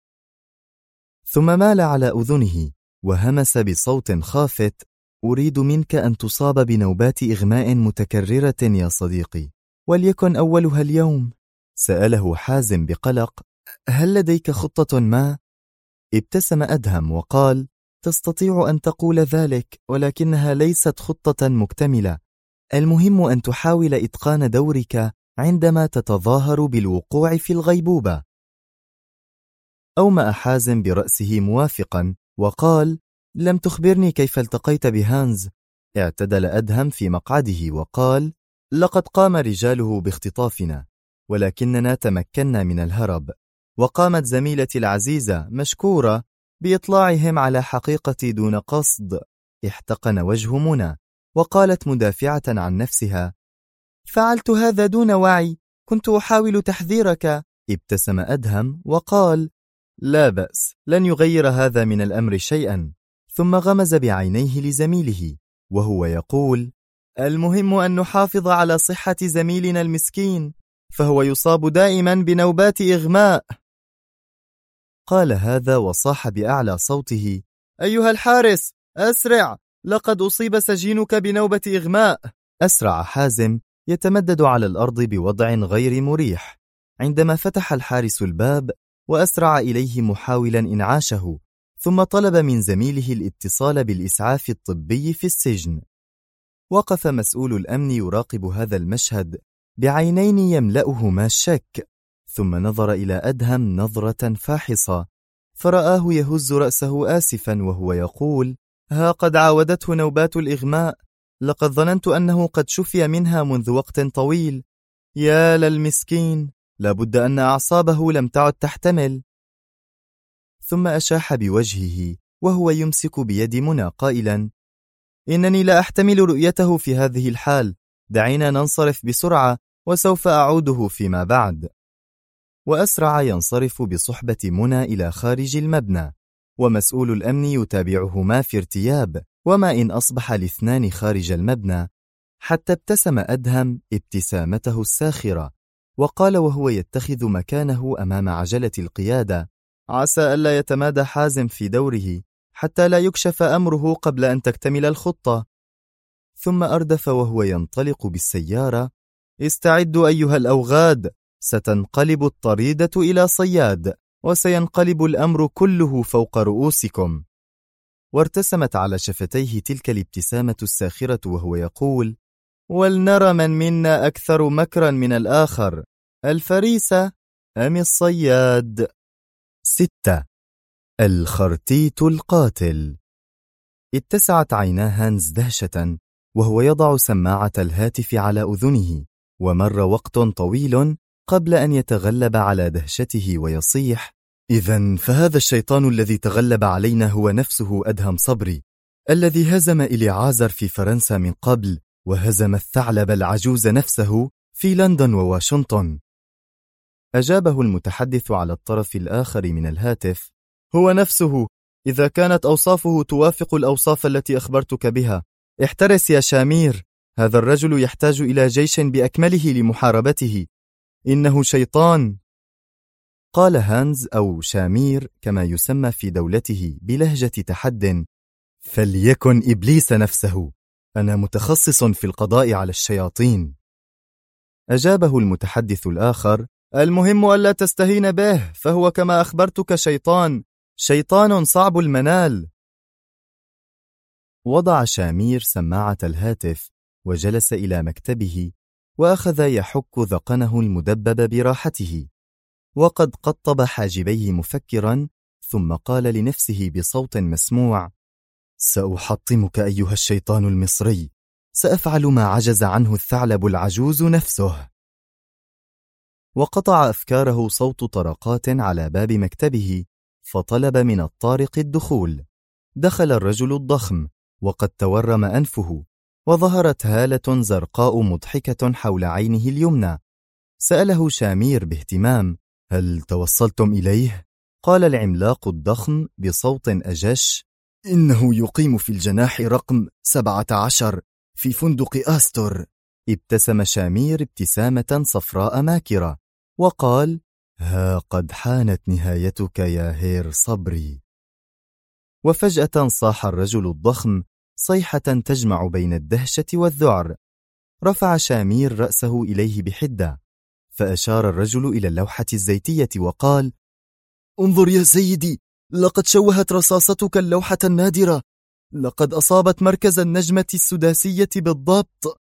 ثم مال على أذنه وهمس بصوت خافت: أريد منك أن تصاب بنوبات إغماء متكررة يا صديقي، وليكن أولها اليوم. سأله حازم بقلق: هل لديك خطة ما؟ ابتسم أدهم وقال: تستطيع أن تقول ذلك، ولكنها ليست خطة مكتملة، المهم أن تحاول إتقان دورك عندما تتظاهر بالوقوع في الغيبوبة. أومأ حازم برأسه موافقا وقال: لم تخبرني كيف التقيت بهانز. اعتدل أدهم في مقعده وقال: لقد قام رجاله باختطافنا، ولكننا تمكنا من الهرب، وقامت زميلتي العزيزة مشكورة بإطلاعهم على حقيقتي دون قصد. احتقن وجه منى وقالت مدافعة عن نفسها: فعلت هذا دون وعي، كنت أحاول تحذيرك. ابتسم أدهم وقال: لا بأس، لن يغير هذا من الأمر شيئا. ثم غمز بعينيه لزميله وهو يقول: المهم أن نحافظ على صحة زميلنا المسكين، فهو يصاب دائما بنوبات إغماء. قال هذا وصاح بأعلى صوته: أيها الحارس، أسرع، لقد أصيب سجينك بنوبة إغماء. أسرع حازم يتمدد على الأرض بوضع غير مريح عندما فتح الحارس الباب وأسرع إليه محاولا إنعاشه، ثم طلب من زميله الاتصال بالإسعاف الطبي في السجن. وقف مسؤول الأمن يراقب هذا المشهد بعينين يملأهما الشك، ثم نظر إلى أدهم نظرة فاحصة، فرآه يهز رأسه آسفا وهو يقول: ها قد عاودته نوبات الإغماء، لقد ظننت أنه قد شفي منها منذ وقت طويل. يا للمسكين، لابد أن أعصابه لم تعد تحتمل. ثم أشاح بوجهه وهو يمسك بيد منى قائلا: إنني لا أحتمل رؤيته في هذه الحال، دعينا ننصرف بسرعة وسوف أعوده فيما بعد. وأسرع ينصرف بصحبة منى إلى خارج المبنى، ومسؤول الأمن يتابعهما في ارتياب. وما إن أصبح الاثنان خارج المبنى حتى ابتسم أدهم ابتسامته الساخرة، وقال وهو يتخذ مكانه أمام عجلة القيادة: عسى ألا يتمادى حازم في دوره حتى لا يكشف أمره قبل أن تكتمل الخطة. ثم أردف وهو ينطلق بالسيارة: استعدوا أيها الأوغاد، ستنقلب الطريدة إلى صياد، وسينقلب الأمر كله فوق رؤوسكم. وارتسمت على شفتيه تلك الابتسامة الساخرة وهو يقول: ولنرى من منا أكثر مكرا من الآخر، الفريسة أم الصياد؟ 6. الخرتيت القاتل. اتسعت عينا هانز دهشة وهو يضع سماعة الهاتف على أذنه، ومر وقت طويل قبل أن يتغلب على دهشته ويصيح: إذن فهذا الشيطان الذي تغلب علينا هو نفسه أدهم صبري، الذي هزم إليعازر في فرنسا من قبل، وهزم الثعلب العجوز نفسه في لندن وواشنطن. أجابه المتحدث على الطرف الآخر من الهاتف: هو نفسه، إذا كانت أوصافه توافق الأوصاف التي أخبرتك بها. احترس يا شامير، هذا الرجل يحتاج إلى جيش بأكمله لمحاربته، إنه شيطان. قال هانز أو شامير كما يسمى في دولته بلهجة تحد: فليكن إبليس نفسه، أنا متخصص في القضاء على الشياطين. أجابه المتحدث الآخر: المهم ألا تستهين به، فهو كما أخبرتك شيطان صعب المنال. وضع شامير سماعة الهاتف وجلس إلى مكتبه، وأخذ يحك ذقنه المدبب براحته، وقد قطب حاجبيه مفكرا، ثم قال لنفسه بصوت مسموع: سأحطمك أيها الشيطان المصري، سأفعل ما عجز عنه الثعلب العجوز نفسه. وقطع أفكاره صوت طرقات على باب مكتبه، فطلب من الطارق الدخول. دخل الرجل الضخم وقد تورم أنفه، وظهرت هالة زرقاء مضحكة حول عينه اليمنى. سأله شامير باهتمام: هل توصلتم إليه؟ قال العملاق الضخم بصوت أجش: إنه يقيم في الجناح رقم 17 في فندق آستور. ابتسم شامير ابتسامة صفراء ماكرة وقال: ها قد حانت نهايتك يا هير صبري. وفجأة صاح الرجل الضخم صيحة تجمع بين الدهشة والذعر. رفع شامير رأسه إليه بحدة، فأشار الرجل إلى اللوحة الزيتية وقال: انظر يا سيدي، لقد شوهت رصاصتك اللوحة النادرة، لقد أصابت مركز النجمة السداسية بالضبط.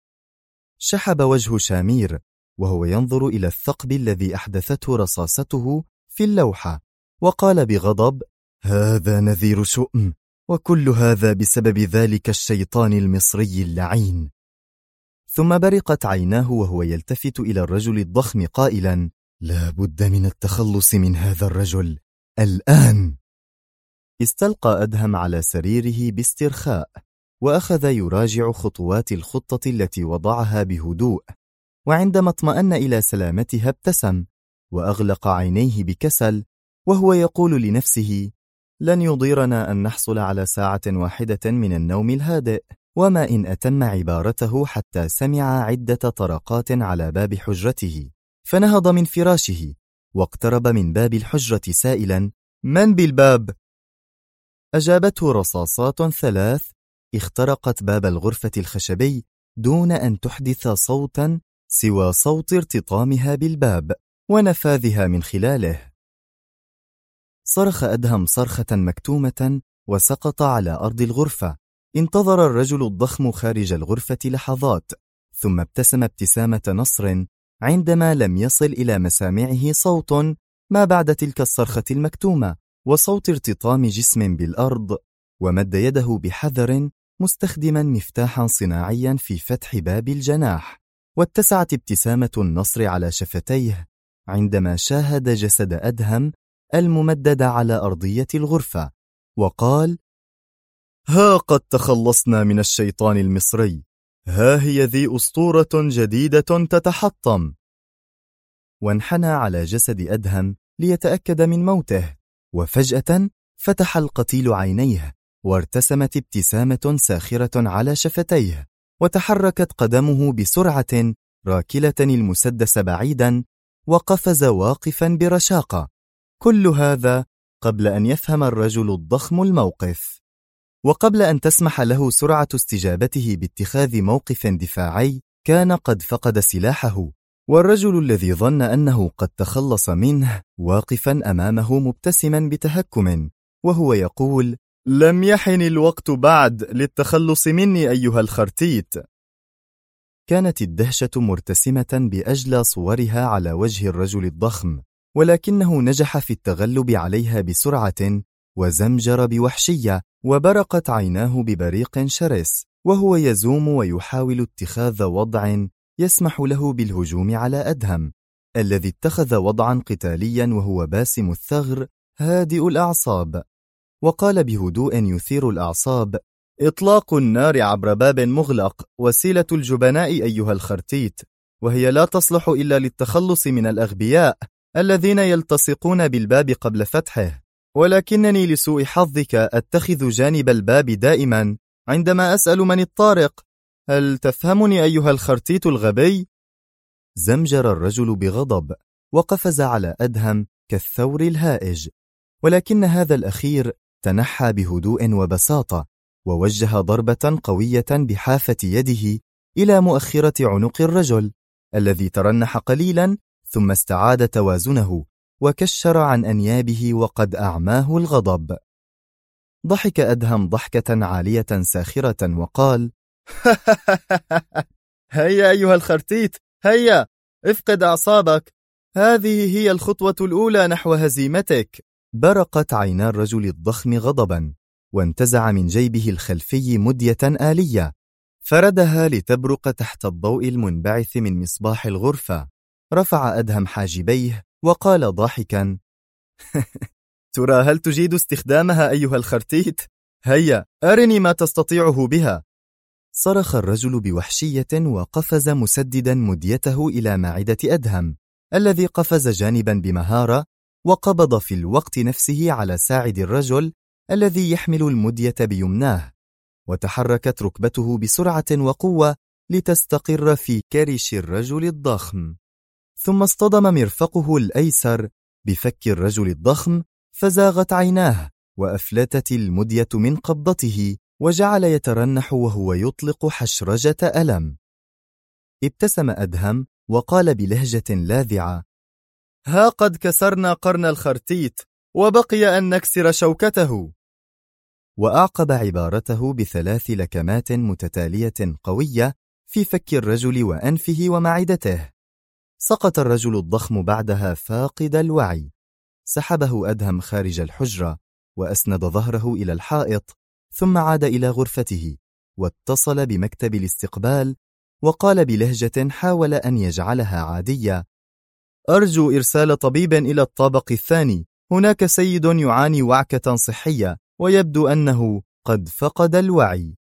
شحب وجه شامير وهو ينظر إلى الثقب الذي أحدثته رصاصته في اللوحة، وقال بغضب: هذا نذير شؤم، وكل هذا بسبب ذلك الشيطان المصري اللعين. ثم برقت عيناه وهو يلتفت إلى الرجل الضخم قائلا: لا بد من التخلص من هذا الرجل الآن. استلقى أدهم على سريره باسترخاء، وأخذ يراجع خطوات الخطة التي وضعها بهدوء، وعندما اطمأن إلى سلامتها ابتسم وأغلق عينيه بكسل، وهو يقول لنفسه: لن يضيرنا أن نحصل على ساعة واحدة من النوم الهادئ. وما إن أتم عبارته حتى سمع عدة طرقات على باب حجرته، فنهض من فراشه واقترب من باب الحجرة سائلا: من بالباب؟ أجابته رصاصات 3 اخترقت باب الغرفة الخشبي دون أن تحدث صوتا سوى صوت ارتطامها بالباب ونفاذها من خلاله. صرخ أدهم صرخة مكتومة وسقط على أرض الغرفة. انتظر الرجل الضخم خارج الغرفة لحظات، ثم ابتسم ابتسامة نصر عندما لم يصل إلى مسامعه صوت ما بعد تلك الصرخة المكتومة وصوت ارتطام جسم بالأرض، ومد يده بحذر مستخدما مفتاحا صناعيا في فتح باب الجناح. واتسعت ابتسامة النصر على شفتيه عندما شاهد جسد أدهم الممدد على أرضية الغرفة، وقال: ها قد تخلصنا من الشيطان المصري، ها هي ذي أسطورة جديدة تتحطم. وانحنى على جسد أدهم ليتأكد من موته، وفجأة فتح القتيل عينيه وارتسمت ابتسامة ساخرة على شفتيه، وتحركت قدمه بسرعة راكلة المسدس بعيدا، وقفز واقفا برشاقة. كل هذا قبل أن يفهم الرجل الضخم الموقف، وقبل أن تسمح له سرعة استجابته باتخاذ موقف دفاعي كان قد فقد سلاحه، والرجل الذي ظن أنه قد تخلص منه واقفا أمامه مبتسما بتهكم وهو يقول: لم يحن الوقت بعد للتخلص مني أيها الخرتيت. كانت الدهشة مرتسمة بأجلى صورها على وجه الرجل الضخم، ولكنه نجح في التغلب عليها بسرعة وزمجر بوحشية، وبرقت عيناه ببريق شرس وهو يزوم ويحاول اتخاذ وضع يسمح له بالهجوم على أدهم، الذي اتخذ وضعا قتاليا وهو باسم الثغر هادئ الأعصاب، وقال بهدوء يثير الأعصاب: إطلاق النار عبر باب مغلق وسيلة الجبناء أيها الخرتيت، وهي لا تصلح إلا للتخلص من الأغبياء الذين يلتصقون بالباب قبل فتحه، ولكنني لسوء حظك أتخذ جانب الباب دائما عندما أسأل من الطارق. هل تفهمني أيها الخرتيت الغبي؟ زمجر الرجل بغضب وقفز على أدهم كالثور الهائج، ولكن هذا الأخير تنحى بهدوء وبساطة ووجه ضربة قوية بحافة يده إلى مؤخرة عنق الرجل الذي ترنح قليلا ثم استعاد توازنه وكشر عن أنيابه وقد أعماه الغضب. ضحك أدهم ضحكة عالية ساخرة وقال: هيا أيها الخرتيت، هيا افقد أعصابك، هذه هي الخطوة الأولى نحو هزيمتك. برقت عينا الرجل الضخم غضبا، وانتزع من جيبه الخلفي مدية آلية فردها لتبرق تحت الضوء المنبعث من مصباح الغرفة. رفع أدهم حاجبيه وقال ضاحكا: ترى هل تجيد استخدامها أيها الخرتيت؟ هيا أرني ما تستطيعه بها. صرخ الرجل بوحشية وقفز مسددا مديته إلى معدة أدهم الذي قفز جانبا بمهارة، وقبض في الوقت نفسه على ساعد الرجل الذي يحمل المدية بيمناه، وتحركت ركبته بسرعة وقوة لتستقر في كرش الرجل الضخم، ثم اصطدم مرفقه الأيسر بفك الرجل الضخم فزاغت عيناه وأفلتت المدية من قبضته، وجعل يترنح وهو يطلق حشرجة ألم. ابتسم أدهم وقال بلهجة لاذعة: ها قد كسرنا قرن الخرتيت وبقي أن نكسر شوكته. وأعقب عبارته بثلاث لكمات متتالية قوية في فك الرجل وأنفه ومعدته. سقط الرجل الضخم بعدها فاقد الوعي. سحبه أدهم خارج الحجرة وأسند ظهره إلى الحائط، ثم عاد إلى غرفته واتصل بمكتب الاستقبال وقال بلهجة حاول أن يجعلها عادية: أرجو إرسال طبيب إلى الطابق الثاني، هناك سيد يعاني وعكة صحية ويبدو أنه قد فقد الوعي.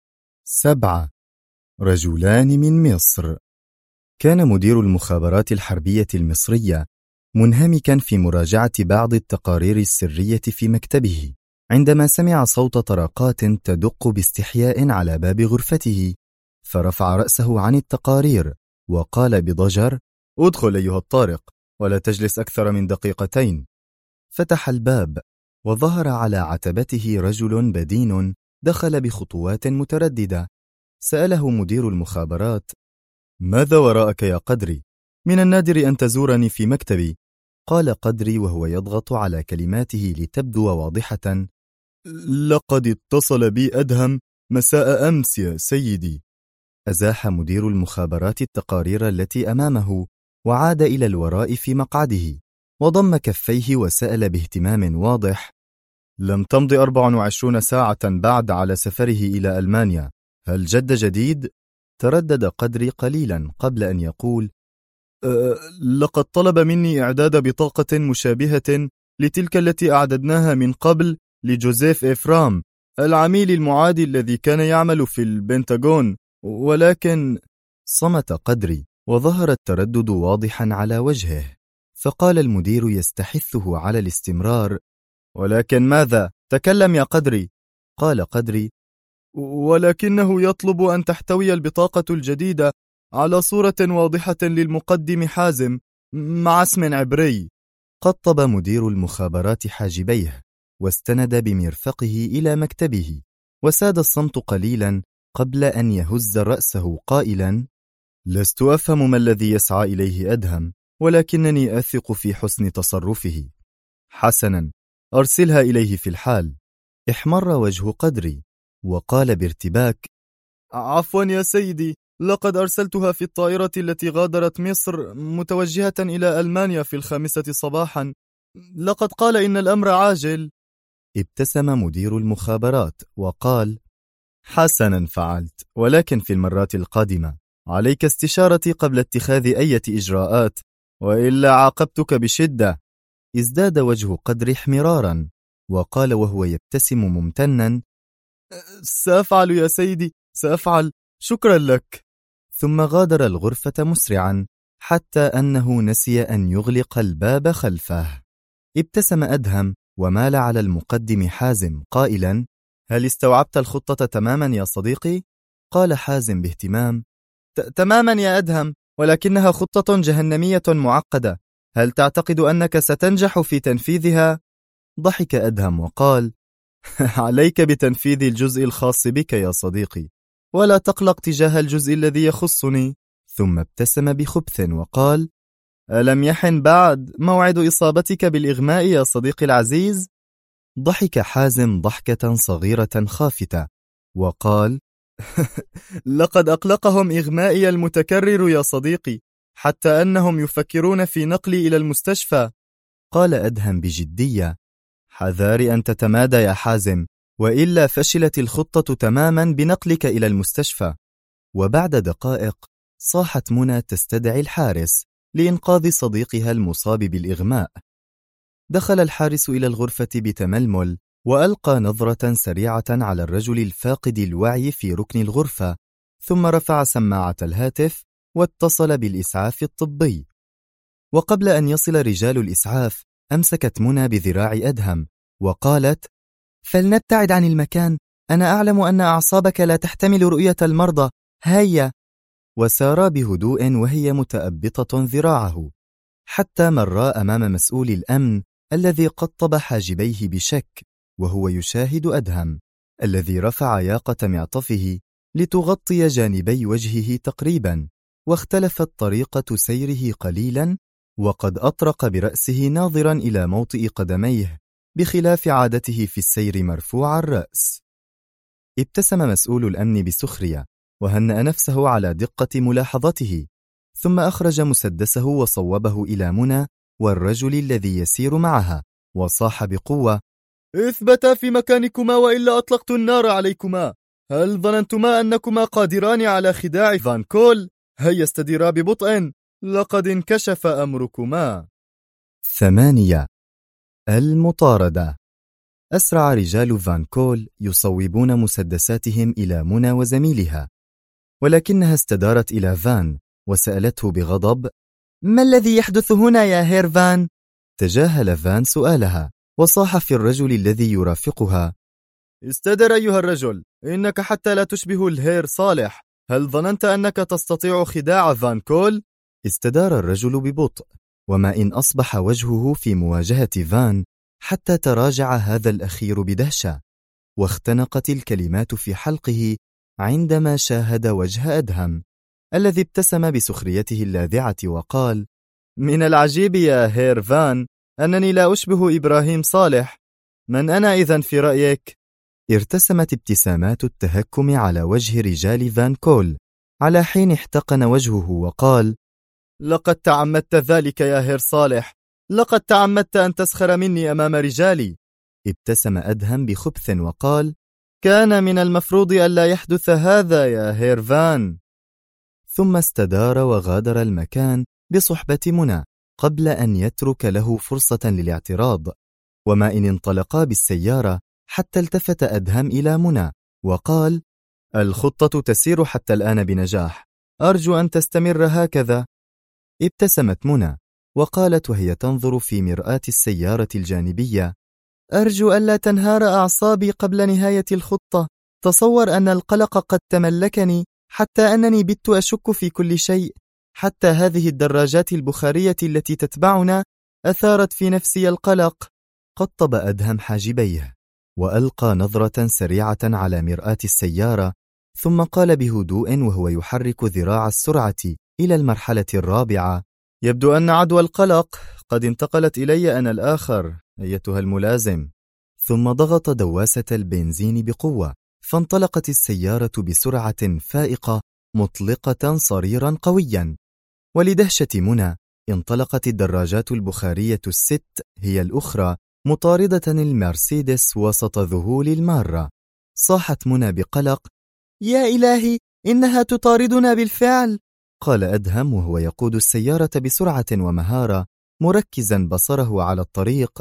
7. رجلان من مصر. كان مدير المخابرات الحربية المصرية منهمكا في مراجعة بعض التقارير السرية في مكتبه عندما سمع صوت طرقات تدق باستحياء على باب غرفته، فرفع رأسه عن التقارير وقال بضجر: ادخل أيها الطارق ولا تجلس أكثر من دقيقتين. فتح الباب وظهر على عتبته رجل بدين دخل بخطوات مترددة. سأله مدير المخابرات: ماذا وراءك يا قدري؟ من النادر أن تزورني في مكتبي. قال قدري وهو يضغط على كلماته لتبدو واضحة: لقد اتصل بي أدهم مساء أمس يا سيدي. أزاح مدير المخابرات التقارير التي أمامه وعاد إلى الوراء في مقعده، وضم كفيه وسأل باهتمام واضح: لم تمض 24 ساعة بعد على سفره إلى ألمانيا، هل جد جديد؟ تردد قدري قليلا قبل أن يقول: لقد طلب مني إعداد بطاقة مشابهة لتلك التي أعددناها من قبل لجوزيف إفرام، العميل المعادي الذي كان يعمل في البنتاغون، ولكن... صمت قدري وظهر التردد واضحا على وجهه، فقال المدير يستحثه على الاستمرار: ولكن ماذا؟ تكلم يا قدري. قال قدري: ولكنه يطلب أن تحتوي البطاقة الجديدة على صورة واضحة للمقدم حازم مع اسم عبري. قطب مدير المخابرات حاجبيه واستند بمرفقه إلى مكتبه، وساد الصمت قليلا قبل أن يهز رأسه قائلا: لست أفهم ما الذي يسعى إليه أدهم، ولكنني أثق في حسن تصرفه. حسنا، أرسلها إليه في الحال. احمر وجه قدري وقال بارتباك: عفوا يا سيدي، لقد أرسلتها في الطائرة التي غادرت مصر متوجهة إلى ألمانيا في 5 صباحا. لقد قال إن الأمر عاجل. ابتسم مدير المخابرات وقال: حسنا فعلت، ولكن في المرات القادمة عليك استشارتي قبل اتخاذ أي إجراءات، وإلا عاقبتك بشدة. ازداد وجه قدر احمرارا وقال وهو يبتسم ممتنا: سأفعل يا سيدي، سأفعل، شكرا لك. ثم غادر الغرفة مسرعا حتى أنه نسي أن يغلق الباب خلفه. ابتسم أدهم ومال على المقدم حازم قائلا: هل استوعبت الخطة تماما يا صديقي؟ قال حازم باهتمام: تماما يا أدهم، ولكنها خطة جهنمية معقدة. هل تعتقد أنك ستنجح في تنفيذها؟ ضحك أدهم وقال: عليك بتنفيذ الجزء الخاص بك يا صديقي، ولا تقلق تجاه الجزء الذي يخصني. ثم ابتسم بخبث وقال: ألم يحن بعد موعد إصابتك بالإغماء يا صديقي العزيز؟ ضحك حازم ضحكة صغيرة خافتة وقال: لقد أقلقهم إغمائي المتكرر يا صديقي، حتى أنهم يفكرون في نقلي إلى المستشفى. قال أدهم بجدية: حذار أن تتمادى يا حازم، وإلا فشلت الخطة تماما بنقلك إلى المستشفى. وبعد دقائق صاحت منى تستدعي الحارس لإنقاذ صديقها المصاب بالإغماء. دخل الحارس إلى الغرفة بتململ وألقى نظرة سريعة على الرجل الفاقد الوعي في ركن الغرفة، ثم رفع سماعة الهاتف واتصل بالإسعاف الطبي. وقبل أن يصل رجال الإسعاف أمسكت منى بذراع أدهم وقالت: فلنبتعد عن المكان، أنا أعلم أن أعصابك لا تحتمل رؤية المرضى، هيا. وسار بهدوء وهي متأبطة ذراعه، حتى مر أمام مسؤول الأمن الذي قطب حاجبيه بشك وهو يشاهد أدهم، الذي رفع ياقة معطفه لتغطي جانبي وجهه تقريبا، واختلفت طريقة سيره قليلا، وقد أطرق برأسه ناظرا إلى موطئ قدميه بخلاف عادته في السير مرفوع الرأس. ابتسم مسؤول الأمن بسخرية وهنأ نفسه على دقة ملاحظته، ثم أخرج مسدسه وصوبه إلى منى والرجل الذي يسير معها، وصاح بقوة: اثبتا في مكانكما وإلا أطلقت النار عليكما. هل ظننتما أنكما قادران على خداع فان كول؟ هيا استديرا ببطء، لقد انكشف أمركما. 8. المطاردة. أسرع رجال فان كول يصوبون مسدساتهم إلى منى وزميلها، ولكنها استدارت إلى فان وسألته بغضب: ما الذي يحدث هنا يا هير فان؟ تجاهل فان سؤالها وصاح في الرجل الذي يرافقها: استدر أيها الرجل، إنك حتى لا تشبه الهير صالح. هل ظننت أنك تستطيع خداع فان كول؟ استدار الرجل ببطء، وما إن أصبح وجهه في مواجهة فان حتى تراجع هذا الأخير بدهشة، واختنقت الكلمات في حلقه عندما شاهد وجه أدهم الذي ابتسم بسخريته اللاذعة وقال: من العجيب يا هير فان أنني لا أشبه إبراهيم صالح. من أنا إذن في رأيك؟ ارتسمت ابتسامات التهكم على وجه رجال فان كول، على حين احتقن وجهه وقال: لقد تعمدت ذلك يا هير صالح، لقد تعمدت أن تسخر مني أمام رجالي. ابتسم أدهم بخبث وقال: كان من المفروض ألا يحدث هذا يا هير فان. ثم استدار وغادر المكان بصحبة منى قبل أن يترك له فرصة للاعتراض. وما إن انطلقا بالسيارة حتى التفت أدهم إلى منى وقال: الخطة تسير حتى الآن بنجاح، أرجو أن تستمر هكذا. ابتسمت منى وقالت وهي تنظر في مرآة السيارة الجانبية: أرجو ألا تنهار أعصابي قبل نهاية الخطة. تصور أن القلق قد تملكني حتى أنني بت أشك في كل شيء، حتى هذه الدراجات البخارية التي تتبعنا أثارت في نفسي القلق. قطب أدهم حاجبيه وألقى نظرة سريعة على مرآة السيارة، ثم قال بهدوء وهو يحرك ذراع السرعة إلى المرحلة الرابعة: يبدو أن عدوى القلق قد انتقلت إلي أنا الآخر أيتها الملازم. ثم ضغط دواسة البنزين بقوة، فانطلقت السيارة بسرعة فائقة مطلقة صريرا قويا. ولدهشة منى انطلقت الدراجات البخارية الست هي الأخرى مطاردة المرسيدس وسط ذهول المارة. صاحت منى بقلق: يا إلهي، إنها تطاردنا بالفعل. قال أدهم وهو يقود السيارة بسرعة ومهارة مركزا بصره على الطريق: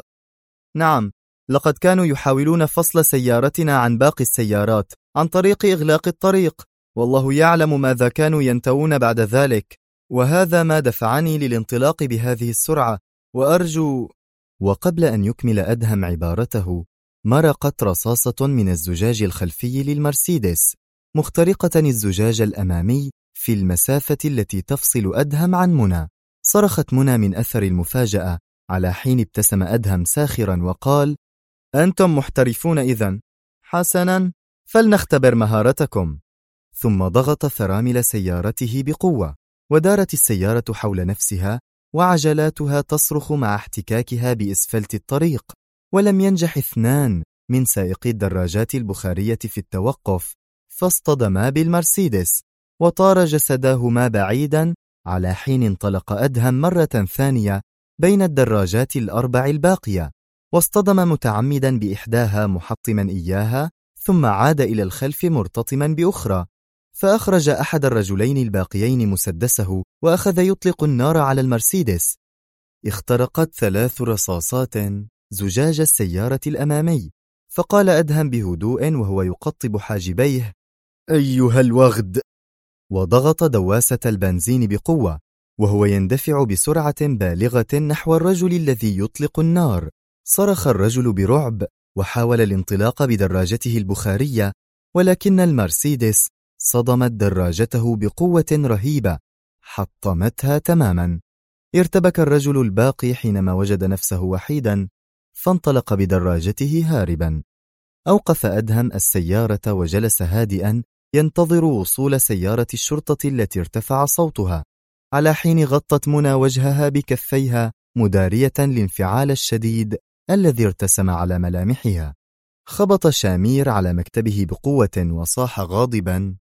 نعم، لقد كانوا يحاولون فصل سيارتنا عن باقي السيارات عن طريق إغلاق الطريق، والله يعلم ماذا كانوا ينتوون بعد ذلك، وهذا ما دفعني للانطلاق بهذه السرعة، وأرجو. وقبل أن يكمل أدهم عبارته مرقت رصاصة من الزجاج الخلفي للمرسيدس مخترقة الزجاج الأمامي في المسافة التي تفصل أدهم عن منى. صرخت منى من أثر المفاجأة، على حين ابتسم أدهم ساخرا وقال: أنتم محترفون إذن. حسنا، فلنختبر مهارتكم. ثم ضغط فرامل سيارته بقوة، ودارت السيارة حول نفسها وعجلاتها تصرخ مع احتكاكها بإسفلت الطريق. ولم ينجح اثنان من سائقي الدراجات البخارية في التوقف، فاصطدما بالمرسيدس وطار جسداهما بعيدا، على حين انطلق أدهم مرة ثانية بين الدراجات الأربع الباقية، واصطدم متعمدا بإحداها محطما إياها، ثم عاد إلى الخلف مرتطما بأخرى، فأخرج أحد الرجلين الباقيين مسدسه وأخذ يطلق النار على المرسيدس. اخترقت 3 رصاصات زجاج السيارة الأمامي، فقال أدهم بهدوء وهو يقطب حاجبيه: أيها الوغد. وضغط دواسة البنزين بقوة وهو يندفع بسرعة بالغة نحو الرجل الذي يطلق النار. صرخ الرجل برعب وحاول الانطلاق بدراجته البخارية، ولكن المرسيدس صدمت دراجته بقوة رهيبة حطمتها تماما. ارتبك الرجل الباقي حينما وجد نفسه وحيدا، فانطلق بدراجته هاربا. أوقف أدهم السيارة وجلس هادئا ينتظر وصول سيارة الشرطة التي ارتفع صوتها، على حين غطت منى وجهها بكفيها مدارية الانفعال الشديد الذي ارتسم على ملامحها. خبط شامير على مكتبه بقوة وصاح غاضبا: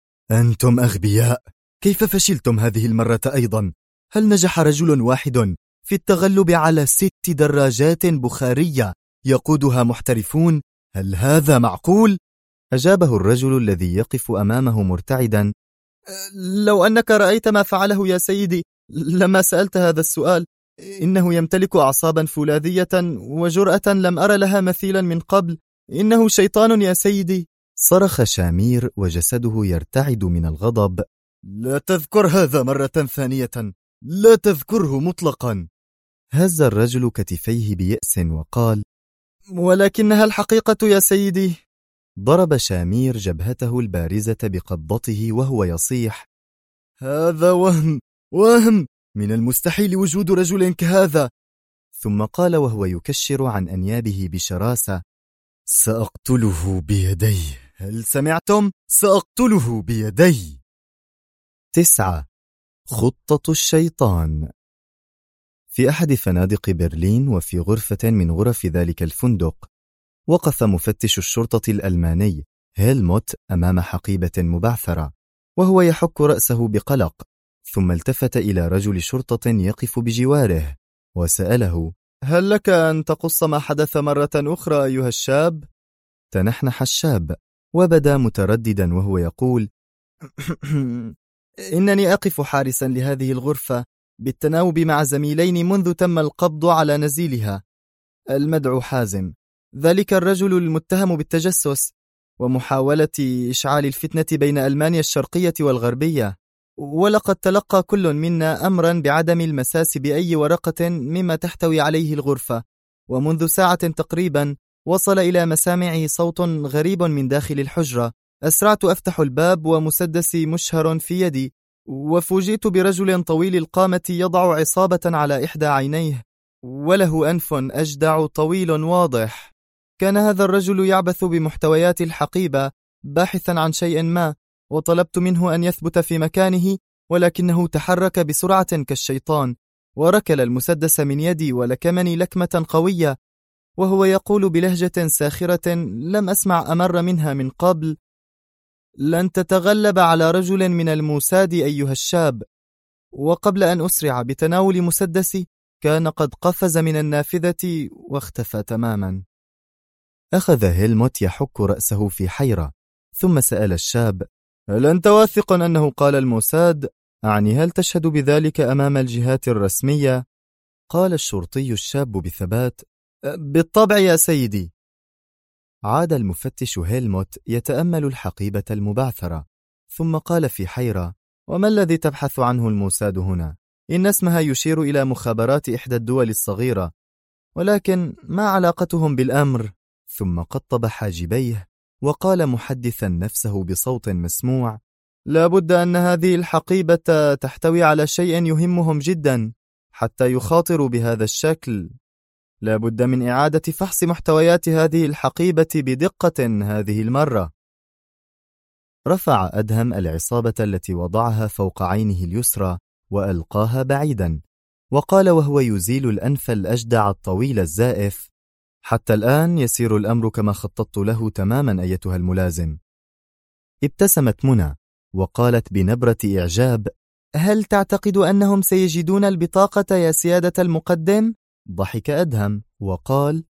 أنتم أغبياء، كيف فشلتم هذه المرة أيضا؟ هل نجح رجل واحد في التغلب على 6 دراجات بخارية يقودها محترفون؟ هل هذا معقول؟ أجابه الرجل الذي يقف أمامه مرتعدا: لو أنك رأيت ما فعله يا سيدي لما سألت هذا السؤال. إنه يمتلك أعصابا فولاذية وجرأة لم أرى لها مثيلا من قبل. إنه شيطان يا سيدي. صرخ شامير وجسده يرتعد من الغضب: لا تذكر هذا مرة ثانية، لا تذكره مطلقا. هز الرجل كتفيه بيأس وقال: ولكنها الحقيقة يا سيدي. ضرب شامير جبهته البارزة بقبضته وهو يصيح: هذا وهم من المستحيل وجود رجل كهذا. ثم قال وهو يكشر عن أنيابه بشراسة: سأقتله بيدي. هل سمعتم؟ سأقتله بيدي. 9. خطة الشيطان. في أحد فنادق برلين وفي غرفة من غرف ذلك الفندق. وقف مفتش الشرطة الألماني هيلموت أمام حقيبة مبعثرة وهو يحك رأسه بقلق، ثم التفت إلى رجل شرطة يقف بجواره وسأله: هل لك أن تقص ما حدث مرة أخرى أيها الشاب؟ تنحنح الشاب وبدا مترددا وهو يقول: إنني أقف حارسا لهذه الغرفة بالتناوب مع زميلين منذ تم القبض على نزيلها المدعو حازم، ذلك الرجل المتهم بالتجسس ومحاولة إشعال الفتنة بين ألمانيا الشرقية والغربية. ولقد تلقى كل منا أمرا بعدم المساس بأي ورقة مما تحتوي عليه الغرفة، ومنذ ساعة تقريبا وصل إلى مسامعي صوت غريب من داخل الحجرة. أسرعت أفتح الباب ومسدسي مشهر في يدي، وفوجئت برجل طويل القامة يضع عصابة على إحدى عينيه وله أنف أجدع طويل واضح. كان هذا الرجل يعبث بمحتويات الحقيبة باحثا عن شيء ما، وطلبت منه أن يثبت في مكانه، ولكنه تحرك بسرعة كالشيطان وركل المسدس من يدي ولكمني لكمة قوية وهو يقول بلهجة ساخرة لم أسمع أمر منها من قبل: لن تتغلب على رجل من الموساد أيها الشاب. وقبل أن أسرع بتناول مسدسي كان قد قفز من النافذة واختفى تماما. أخذ هيلموت يحك رأسه في حيرة، ثم سأل الشاب: هل أنت واثق أنه قال الموساد؟ أعني هل تشهد بذلك أمام الجهات الرسمية؟ قال الشرطي الشاب بثبات: بالطبع يا سيدي. عاد المفتش هيلموت يتأمل الحقيبة المبعثرة، ثم قال في حيرة: وما الذي تبحث عنه الموساد هنا؟ إن اسمها يشير إلى مخابرات إحدى الدول الصغيرة، ولكن ما علاقتهم بالأمر؟ ثم قطب حاجبيه وقال محدثا نفسه بصوت مسموع: لا بد أن هذه الحقيبة تحتوي على شيء يهمهم جدا حتى يخاطروا بهذا الشكل. لا بد من إعادة فحص محتويات هذه الحقيبة بدقة هذه المرة. رفع أدهم العصابة التي وضعها فوق عينه اليسرى وألقاها بعيدا، وقال وهو يزيل الأنف الأجدع الطويل الزائف: حتى الآن يسير الأمر كما خططت له تماما أيتها الملازم. ابتسمت منى وقالت بنبرة إعجاب: هل تعتقد أنهم سيجدون البطاقة يا سيادة المقدم؟ ضحك أدهم وقال: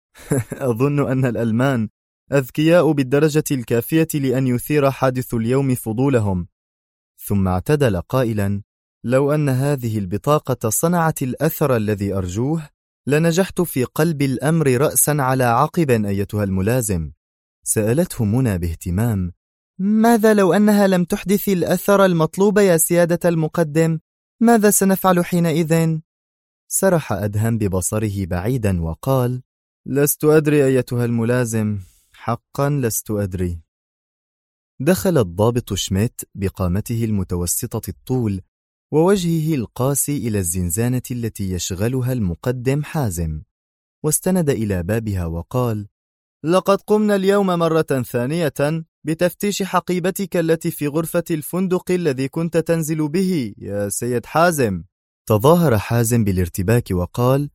أظن أن الألمان أذكياء بالدرجة الكافية لأن يثير حادث اليوم فضولهم. ثم اعتدل قائلا: لو أن هذه البطاقة صنعت الأثر الذي أرجوه لنجحت في قلب الأمر رأسا على عقب أيتها الملازم. سألته منى باهتمام: ماذا لو أنها لم تحدث الأثر المطلوب يا سيادة المقدم؟ ماذا سنفعل حينئذ؟ سرح أدهم ببصره بعيدا وقال: لست أدري أيتها الملازم، حقا لست أدري. دخل الضابط شميت بقامته المتوسطة الطول ووجهه القاسي إلى الزنزانة التي يشغلها المقدم حازم، واستند إلى بابها وقال: لقد قمنا اليوم مرة ثانية بتفتيش حقيبتك التي في غرفة الفندق الذي كنت تنزل به يا سيد حازم. تظاهر حازم بالارتباك وقال: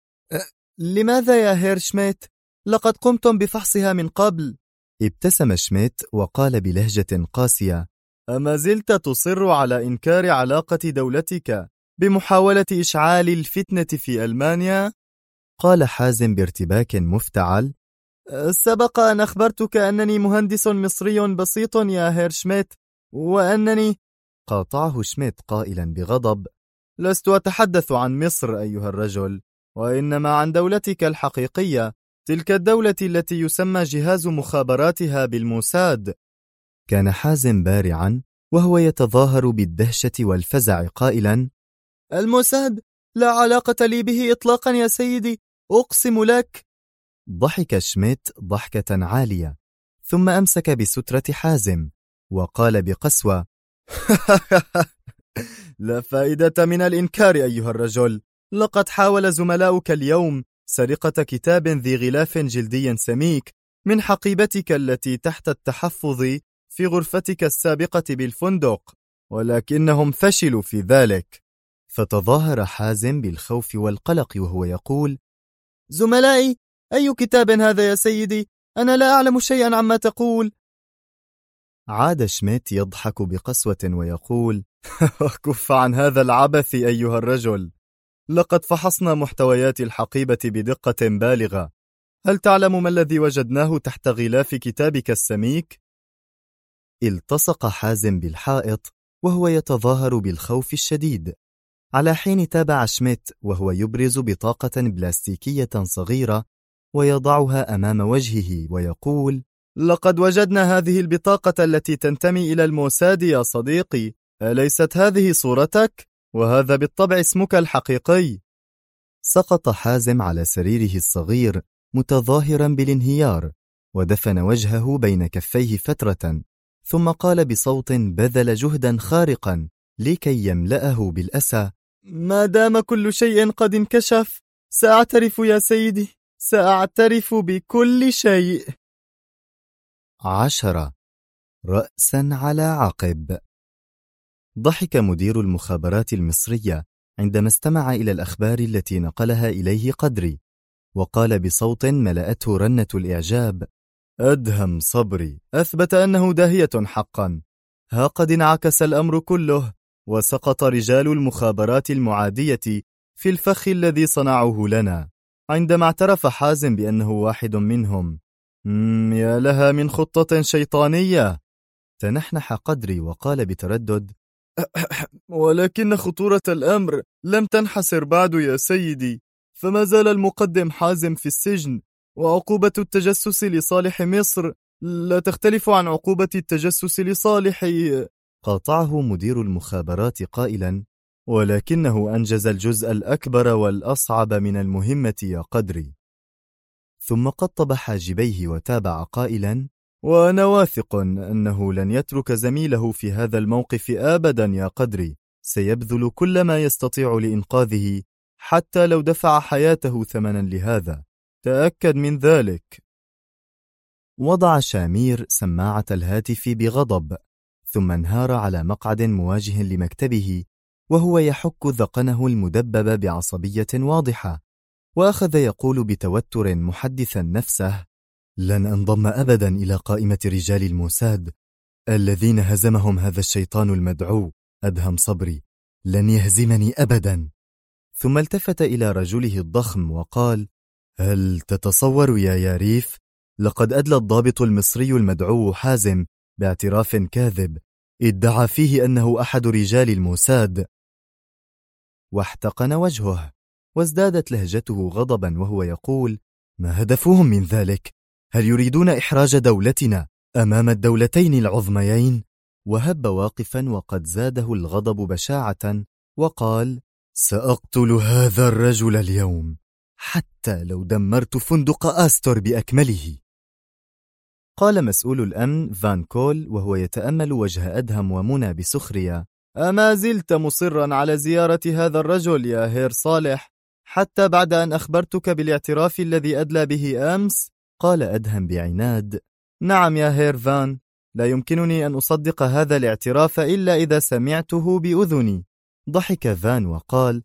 لماذا يا هير شميت؟ لقد قمتم بفحصها من قبل. ابتسم شميت وقال بلهجة قاسية: أما زلت تصر على إنكار علاقة دولتك بمحاولة إشعال الفتنة في ألمانيا؟ قال حازم بارتباك مفتعل: سبق أن أخبرتك أنني مهندس مصري بسيط يا هير شميت، وأنني... قاطعه شميت قائلا بغضب: لست أتحدث عن مصر أيها الرجل، وإنما عن دولتك الحقيقية، تلك الدولة التي يسمى جهاز مخابراتها بالموساد. كان حازم بارعا وهو يتظاهر بالدهشة والفزع قائلا: الموساد لا علاقة لي به إطلاقا يا سيدي، أقسم لك. ضحك شميت ضحكة عالية، ثم أمسك بسترة حازم وقال بقسوة: لا فائدة من الإنكار أيها الرجل، لقد حاول زملاؤك اليوم سرقة كتاب ذي غلاف جلدي سميك من حقيبتك التي تحت التحفظ في غرفتك السابقة بالفندق، ولكنهم فشلوا في ذلك. فتظاهر حازم بالخوف والقلق وهو يقول: زملائي، أي كتاب هذا يا سيدي؟ أنا لا أعلم شيئا عما تقول. عاد شميت يضحك بقسوة ويقول: كف عن هذا العبث أيها الرجل، لقد فحصنا محتويات الحقيبة بدقة بالغة. هل تعلم ما الذي وجدناه تحت غلاف كتابك السميك؟ التصق حازم بالحائط وهو يتظاهر بالخوف الشديد، على حين تابع شميت وهو يبرز بطاقة بلاستيكية صغيرة ويضعها أمام وجهه ويقول: لقد وجدنا هذه البطاقة التي تنتمي إلى الموساد يا صديقي، أليست هذه صورتك؟ وهذا بالطبع اسمك الحقيقي. سقط حازم على سريره الصغير متظاهرا بالانهيار، ودفن وجهه بين كفيه فترة، ثم قال بصوت بذل جهدا خارقا لكي يملأه بالأسى: ما دام كل شيء قد انكشف، سأعترف يا سيدي، سأعترف بكل شيء. 10. رأسا على عقب. ضحك مدير المخابرات المصرية عندما استمع إلى الأخبار التي نقلها إليه قدري، وقال بصوت ملأته رنة الإعجاب: أدهم صبري أثبت أنه داهية حقا. ها قد انعكس الأمر كله، وسقط رجال المخابرات المعادية في الفخ الذي صنعوه لنا، عندما اعترف حازم بأنه واحد منهم. يا لها من خطة شيطانية. تنحنح قدري وقال بتردد: ولكن خطورة الأمر لم تنحسر بعد يا سيدي، فما زال المقدم حازم في السجن، وعقوبة التجسس لصالح مصر لا تختلف عن عقوبة التجسس لصالح. قاطعه مدير المخابرات قائلا: ولكنه أنجز الجزء الأكبر والأصعب من المهمة يا قدري. ثم قطب حاجبيه وتابع قائلا: وأنا واثق أنه لن يترك زميله في هذا الموقف أبدا يا قدري، سيبذل كل ما يستطيع لإنقاذه، حتى لو دفع حياته ثمنا لهذا، تأكد من ذلك. وضع شامير سماعة الهاتف بغضب، ثم انهار على مقعد مواجه لمكتبه وهو يحك ذقنه المدبب بعصبية واضحة، وأخذ يقول بتوتر محدثا نفسه: لن أنضم أبدا إلى قائمة رجال الموساد الذين هزمهم هذا الشيطان المدعو أدهم صبري، لن يهزمني أبدا. ثم التفت إلى رجله الضخم وقال: هل تتصور يا ياريف، لقد أدلى الضابط المصري المدعو حازم باعتراف كاذب ادعى فيه أنه أحد رجال الموساد. واحتقن وجهه، وازدادت لهجته غضبا وهو يقول: ما هدفهم من ذلك؟ هل يريدون إحراج دولتنا أمام الدولتين العظميين؟ وهب واقفا وقد زاده الغضب بشاعة وقال: سأقتل هذا الرجل اليوم، حتى لو دمرت فندق آستور بأكمله. قال مسؤول الأمن فان كول وهو يتأمل وجه أدهم ومنى بسخرية: أما زلت مصرا على زيارة هذا الرجل يا هير صالح، حتى بعد أن أخبرتك بالاعتراف الذي أدلى به أمس؟ قال أدهم بعناد: نعم يا هير فان، لا يمكنني أن أصدق هذا الاعتراف إلا إذا سمعته بأذني. ضحك فان وقال: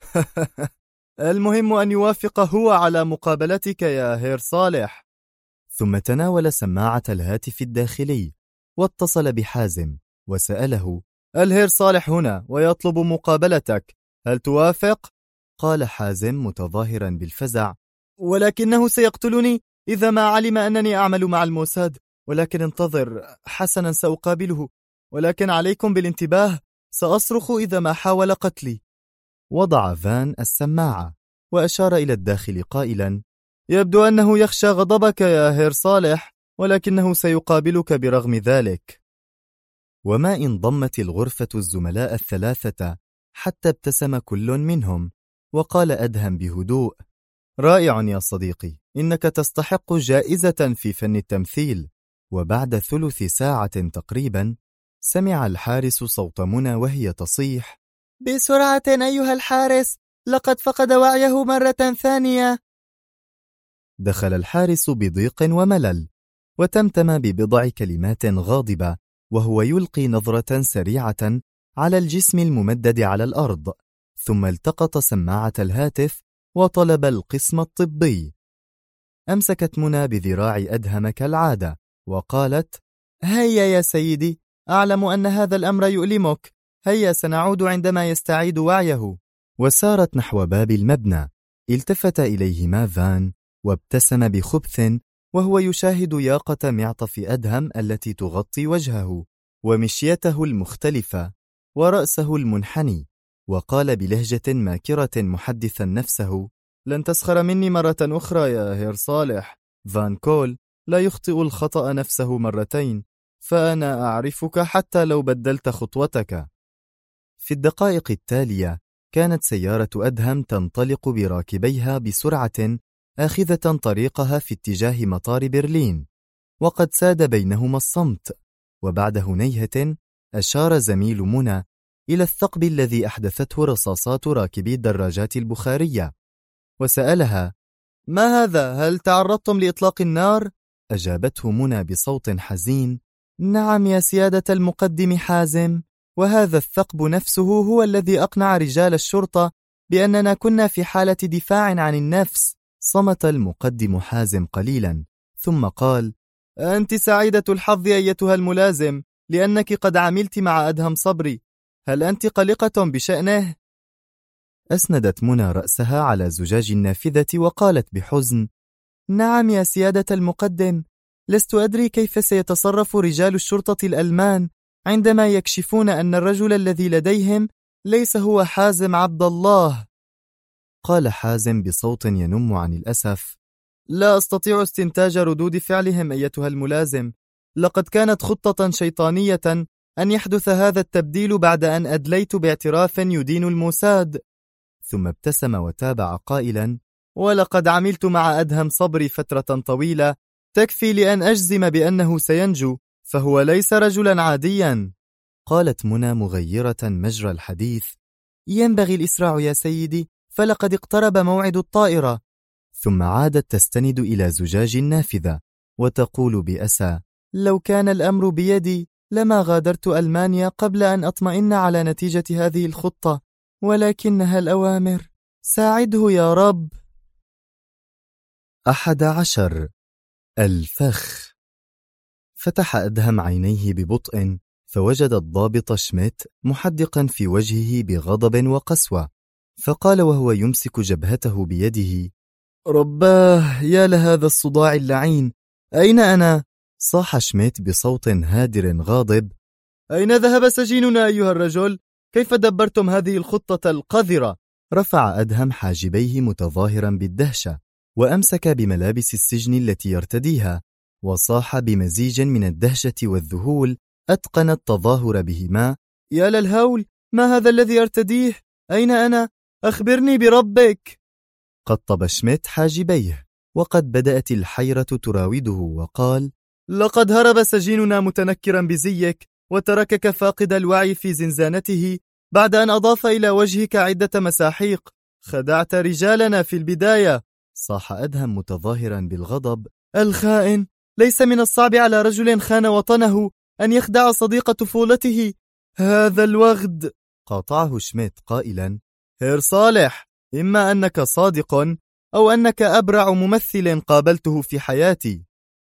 المهم أن يوافق هو على مقابلتك يا هير صالح. ثم تناول سماعة الهاتف الداخلي واتصل بحازم وسأله: الهير صالح هنا ويطلب مقابلتك، هل توافق؟ قال حازم متظاهرا بالفزع: ولكنه سيقتلني إذا ما علم أنني أعمل مع الموساد، ولكن انتظر، حسنا سأقابله، ولكن عليكم بالانتباه، سأصرخ إذا ما حاول قتلي. وضع فان السماعة وأشار إلى الداخل قائلا: يبدو أنه يخشى غضبك يا هير صالح، ولكنه سيقابلك برغم ذلك. وما إن ضمت الغرفة الزملاء الثلاثة حتى ابتسم كل منهم، وقال أدهم بهدوء: رائع يا صديقي، إنك تستحق جائزة في فن التمثيل. وبعد ثلث ساعة تقريبا سمع الحارس صوت منى وهي تصيح: بسرعة أيها الحارس، لقد فقد وعيه مرة ثانية. دخل الحارس بضيق وملل، وتمتم ببضع كلمات غاضبة وهو يلقي نظرة سريعة على الجسم الممدد على الأرض، ثم التقط سماعة الهاتف وطلب القسم الطبي. أمسكت منى بذراع أدهم كالعادة وقالت: هيا يا سيدي، أعلم أن هذا الأمر يؤلمك، هيا سنعود عندما يستعيد وعيه. وسارت نحو باب المبنى. التفت إليهما فان وابتسم بخبث وهو يشاهد ياقة معطف أدهم التي تغطي وجهه ومشيته المختلفة ورأسه المنحني، وقال بلهجة ماكرة محدثا نفسه: لن تسخر مني مرة أخرى يا هير صالح. فان كول لا يخطئ الخطأ نفسه مرتين، فأنا أعرفك حتى لو بدلت خطوتك. في الدقائق التالية كانت سيارة أدهم تنطلق براكبيها بسرعة آخذة طريقها في اتجاه مطار برلين، وقد ساد بينهما الصمت. وبعد هنيهة أشار زميل منى إلى الثقب الذي أحدثته رصاصات راكبي الدراجات البخارية، وسألها: ما هذا؟ هل تعرضتم لإطلاق النار؟ أجابته منى بصوت حزين: نعم يا سيادة المقدم حازم، وهذا الثقب نفسه هو الذي أقنع رجال الشرطة بأننا كنا في حالة دفاع عن النفس. صمت المقدم حازم قليلا ثم قال: أنت سعيدة الحظ أيتها الملازم، لأنك قد عملت مع أدهم صبري. هل أنت قلقة بشأنه؟ أسندت منى رأسها على زجاج النافذة وقالت بحزن: نعم يا سيادة المقدم، لست أدري كيف سيتصرف رجال الشرطة الألمان عندما يكشفون أن الرجل الذي لديهم ليس هو حازم عبد الله. قال حازم بصوت ينم عن الأسف: لا أستطيع استنتاج ردود فعلهم أيتها الملازم، لقد كانت خطة شيطانية أن يحدث هذا التبديل بعد أن أدليت باعتراف يدين الموساد. ثم ابتسم وتابع قائلا: ولقد عملت مع أدهم صبري فترة طويلة تكفي لأن أجزم بأنه سينجو، فهو ليس رجلا عاديا. قالت منى مغيرة مجرى الحديث: ينبغي الإسراع يا سيدي، فلقد اقترب موعد الطائرة. ثم عادت تستند إلى زجاج النافذة وتقول بأسى: لو كان الأمر بيدي لما غادرت ألمانيا قبل أن أطمئن على نتيجة هذه الخطة، ولكنها الأوامر. ساعده يا رب. 11. الفخ. فتح أدهم عينيه ببطء فوجد الضابط شميت محدقا في وجهه بغضب وقسوة، فقال وهو يمسك جبهته بيده: رباه، يا لهذا الصداع اللعين، أين أنا؟ صاح شميت بصوت هادر غاضب: أين ذهب سجيننا أيها الرجل؟ كيف دبرتم هذه الخطة القذرة؟ رفع أدهم حاجبيه متظاهرا بالدهشة، وأمسك بملابس السجن التي يرتديها، وصاح بمزيج من الدهشة والذهول أتقن التظاهر بهما: يا للهول، ما هذا الذي أرتديه؟ أين أنا؟ أخبرني بربك. قطب شميت حاجبيه وقد بدأت الحيرة تراوده وقال: لقد هرب سجيننا متنكرا بزيك وتركك فاقد الوعي في زنزانته بعد أن أضاف إلى وجهك عدة مساحيق. خدعت رجالنا في البداية. صاح أدهم متظاهرا بالغضب: الخائن، ليس من الصعب على رجل خان وطنه أن يخدع صديق طفولته. هذا الوغد. قاطعه شميت قائلا: هير صالح، إما أنك صادق أو أنك أبرع ممثل قابلته في حياتي.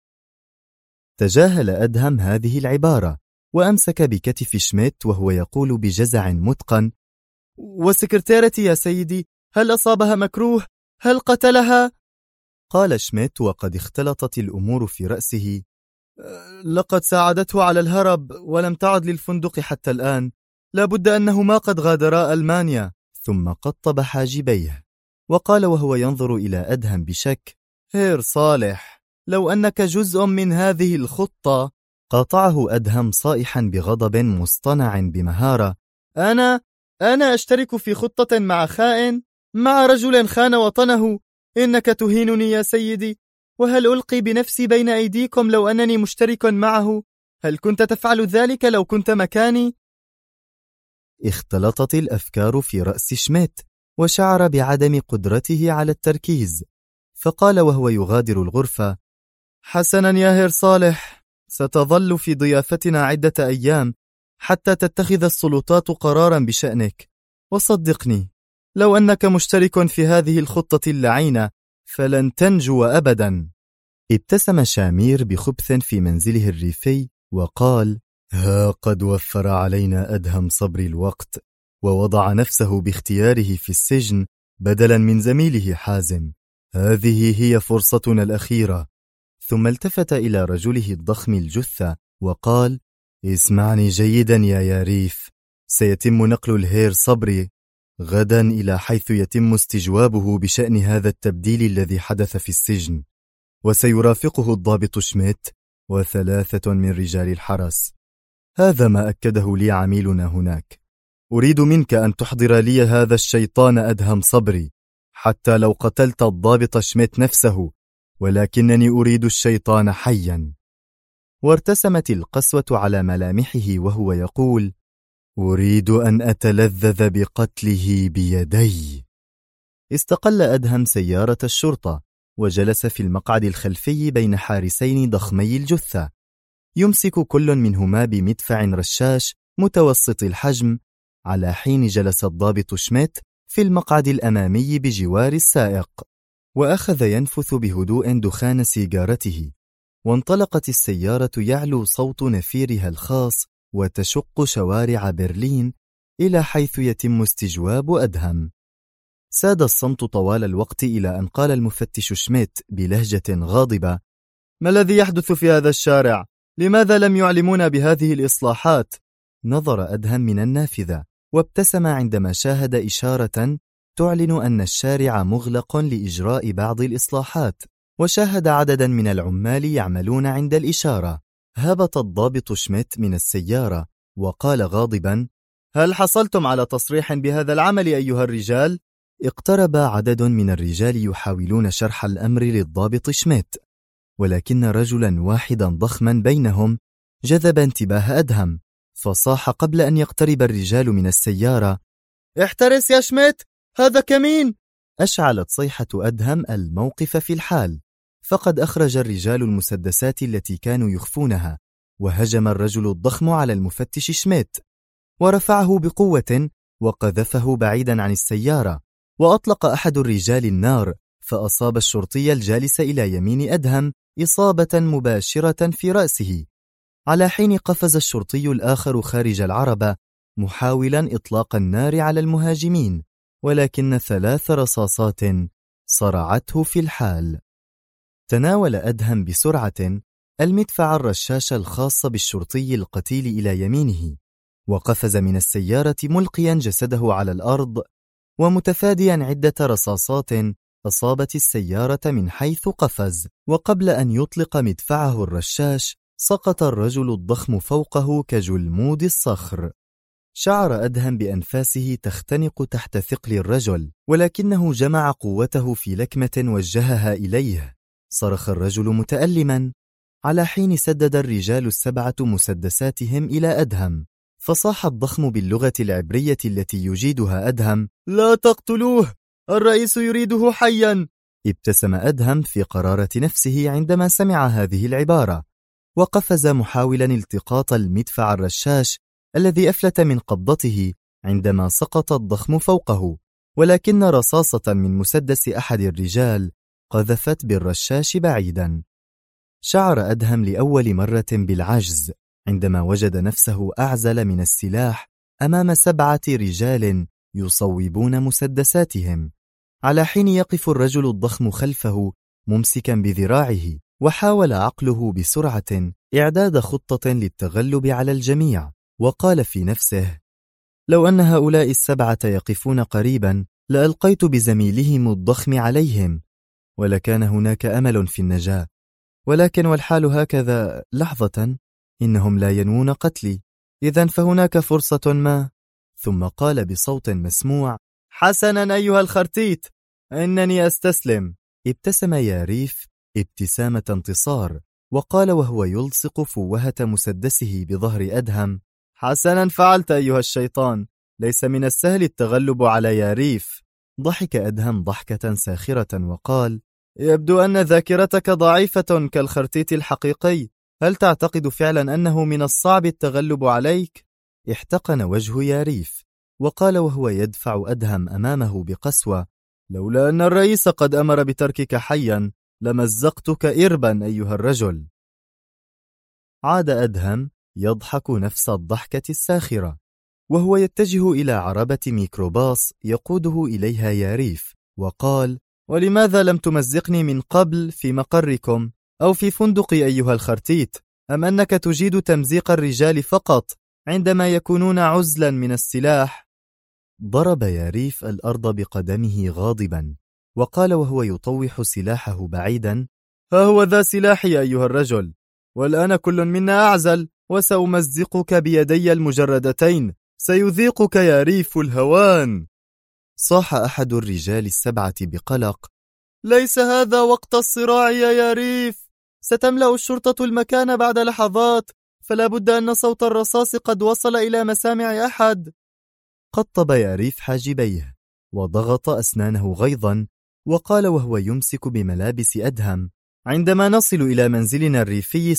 تجاهل أدهم هذه العبارة وأمسك بكتف شميت وهو يقول بجزع متقن: وسكرتيرتي يا سيدي، هل أصابها مكروه؟ هل قتلها؟ قال شميت وقد اختلطت الأمور في رأسه: لقد ساعدته على الهرب ولم تعد للفندق حتى الآن، لا بد أنهما قد غادرا ألمانيا. ثم قطب حاجبيه وقال وهو ينظر إلى أدهم بشك: هير صالح، لو أنك جزء من هذه الخطة. قاطعه أدهم صائحا بغضب مصطنع بمهارة: أنا أشترك في خطة مع خائن، مع رجل خان وطنه؟ إنك تهينني يا سيدي، وهل ألقي بنفسي بين أيديكم لو أنني مشترك معه؟ هل كنت تفعل ذلك لو كنت مكاني؟ اختلطت الأفكار في رأس شميت وشعر بعدم قدرته على التركيز، فقال وهو يغادر الغرفة: حسنا يا هير صالح، ستظل في ضيافتنا عدة أيام حتى تتخذ السلطات قرارا بشأنك، وصدقني لو أنك مشترك في هذه الخطة اللعينة فلن تنجو أبدا. ابتسم شامير بخبث في منزله الريفي وقال: ها قد وفر علينا أدهم صبري الوقت، ووضع نفسه باختياره في السجن بدلا من زميله حازم. هذه هي فرصتنا الأخيرة. ثم التفت إلى رجله الضخم الجثة وقال: اسمعني جيدا يا ياريف، سيتم نقل الهير صبري غدا إلى حيث يتم استجوابه بشأن هذا التبديل الذي حدث في السجن، وسيرافقه الضابط شميت وثلاثة من رجال الحرس. هذا ما أكده لي عميلنا هناك. أريد منك أن تحضر لي هذا الشيطان أدهم صبري، حتى لو قتلت الضابط شميت نفسه، ولكنني أريد الشيطان حيا. وارتسمت القسوة على ملامحه وهو يقول: أريد أن أتلذذ بقتله بيدي. استقل أدهم سيارة الشرطة وجلس في المقعد الخلفي بين حارسين ضخمي الجثة، يمسك كل منهما بمدفع رشاش متوسط الحجم، على حين جلس الضابط شميت في المقعد الأمامي بجوار السائق، وأخذ ينفث بهدوء دخان سيجارته. وانطلقت السيارة يعلو صوت نفيرها الخاص وتشق شوارع برلين إلى حيث يتم استجواب أدهم. ساد الصمت طوال الوقت إلى أن قال المفتش شميت بلهجة غاضبة: ما الذي يحدث في هذا الشارع؟ لماذا لم يعلمونا بهذه الإصلاحات؟ نظر أدهم من النافذة وابتسم عندما شاهد إشارة تعلن أن الشارع مغلق لإجراء بعض الإصلاحات، وشاهد عددا من العمال يعملون عند الإشارة. هبط الضابط شميت من السيارة وقال غاضبا: هل حصلتم على تصريح بهذا العمل أيها الرجال؟ اقترب عدد من الرجال يحاولون شرح الأمر للضابط شميت، ولكن رجلا واحدا ضخما بينهم جذب انتباه أدهم، فصاح قبل أن يقترب الرجال من السيارة: احترس يا شميت، هذا كمين! أشعلت صيحة أدهم الموقف في الحال، فقد أخرج الرجال المسدسات التي كانوا يخفونها، وهجم الرجل الضخم على المفتش شميت ورفعه بقوة وقذفه بعيدا عن السيارة، وأطلق أحد الرجال النار فأصاب الشرطي الجالس إلى يمين أدهم إصابة مباشرة في رأسه، على حين قفز الشرطي الآخر خارج العربة محاولا إطلاق النار على المهاجمين، ولكن 3 رصاصات صرعته في الحال. تناول أدهم بسرعة المدفع الرشاش الخاص بالشرطي القتيل إلى يمينه، وقفز من السيارة ملقيا جسده على الأرض ومتفاديا عدة رصاصات أصابت السيارة من حيث قفز. وقبل أن يطلق مدفعه الرشاش سقط الرجل الضخم فوقه كجلمود الصخر. شعر أدهم بأنفاسه تختنق تحت ثقل الرجل، ولكنه جمع قوته في لكمة وجهها إليه. صرخ الرجل متألما، على حين سدد الرجال 7 مسدساتهم إلى أدهم، فصاح الضخم باللغة العبرية التي يجيدها أدهم: لا تقتلوه، الرئيس يريده حيا. ابتسم أدهم في قرارة نفسه عندما سمع هذه العبارة، وقفز محاولا التقاط المدفع الرشاش الذي أفلت من قبضته عندما سقط الضخم فوقه، ولكن رصاصة من مسدس أحد الرجال قذفت بالرشاش بعيدا. شعر أدهم لأول مرة بالعجز عندما وجد نفسه أعزل من السلاح أمام 7 رجال يصوبون مسدساتهم، على حين يقف الرجل الضخم خلفه ممسكا بذراعه، وحاول عقله بسرعة إعداد خطة للتغلب على الجميع، وقال في نفسه: لو أن هؤلاء 7 يقفون قريبا لألقيت بزميلهم الضخم عليهم، ولكان هناك أمل في النجاة، ولكن والحال هكذا، لحظة، إنهم لا ينوون قتلي، إذن فهناك فرصة ما. ثم قال بصوت مسموع: حسنا أيها الخرتيت، إنني أستسلم. ابتسم ياريف ابتسامة انتصار، وقال وهو يلصق فوهة مسدسه بظهر أدهم: حسنا فعلت أيها الشيطان، ليس من السهل التغلب على ياريف. ضحك أدهم ضحكة ساخرة وقال: يبدو أن ذاكرتك ضعيفة كالخرتيت الحقيقي، هل تعتقد فعلا أنه من الصعب التغلب عليك؟ احتقن وجه ياريف، وقال وهو يدفع أدهم أمامه بقسوة: لولا أن الرئيس قد أمر بتركك حيا لمزقتك إربا أيها الرجل. عاد أدهم يضحك نفس الضحكة الساخرة وهو يتجه إلى عربة ميكروباص يقوده إليها ياريف، وقال: ولماذا لم تمزقني من قبل في مقركم أو في فندقي أيها الخرتيت؟ أم أنك تجيد تمزيق الرجال فقط عندما يكونون عزلا من السلاح؟ ضرب ياريف الأرض بقدمه غاضبا وقال وهو يطوح سلاحه بعيدا: ها هو ذا سلاحي أيها الرجل، والآن كل منا أعزل وسأمزقك بيدي المجردتين، سيذيقك ياريف الهوان. صاح أحد الرجال السبعة بقلق: ليس هذا وقت الصراع يا ياريف، ستملأ الشرطة المكان بعد لحظات، فلا بد أن صوت الرصاص قد وصل إلى مسامع أحد. قطب ياريف حاجبيه وضغط أسنانه غيظا وقال وهو يمسك بملابس أدهم: عندما نصل إلى منزلنا الريفي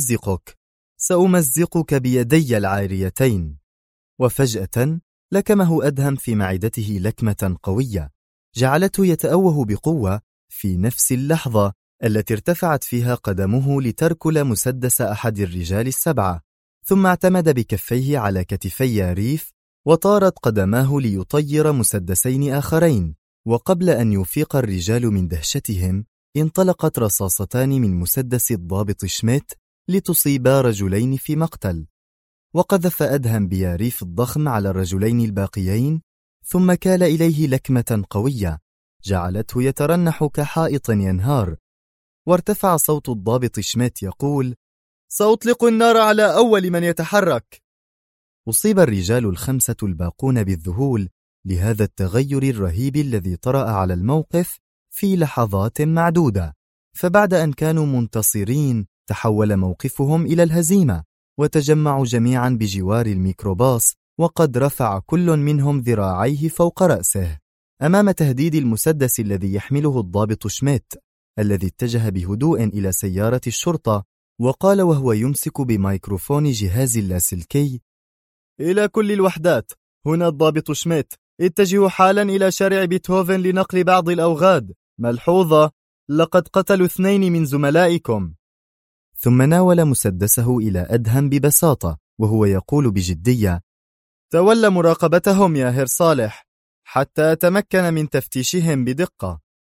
سأمزقك بيدي العاريتين. وفجأة لكمه أدهم في معدته لكمة قوية جعلته يتأوه بقوة في نفس اللحظة التي ارتفعت فيها قدمه لتركل مسدس أحد الرجال السبعة، ثم اعتمد بكفيه على كتفي ياريف وطارت قدماه ليطير مسدسين آخرين. وقبل أن يفيق الرجال من دهشتهم انطلقت رصاصتان من مسدس الضابط شميت لتصيبا رجلين في مقتل. وقذف أدهم بياريف الضخم على الرجلين الباقيين، ثم كال إليه لكمة قوية جعلته يترنح كحائط ينهار. وارتفع صوت الضابط شميت يقول: سأطلق النار على أول من يتحرك. أصيب الرجال الخمسة الباقون بالذهول لهذا التغير الرهيب الذي طرأ على الموقف في لحظات معدودة، فبعد أن كانوا منتصرين تحول موقفهم إلى الهزيمة، وتجمعوا جميعا بجوار الميكروباص وقد رفع كل منهم ذراعيه فوق رأسه أمام تهديد المسدس الذي يحمله الضابط شميت، الذي اتجه بهدوء إلى سيارة الشرطة وقال وهو يمسك بميكروفون جهاز اللاسلكي: إلى كل الوحدات، هنا الضابط شميت، اتجهوا حالا إلى شارع بيتهوفن لنقل بعض الأوغاد. ملحوظة: لقد قتلوا 2 من زملائكم. ثم ناول مسدسه إلى أدهم ببساطة وهو يقول بجدية: تولى مراقبتهم يا هير صالح حتى أتمكن من تفتيشهم بدقة.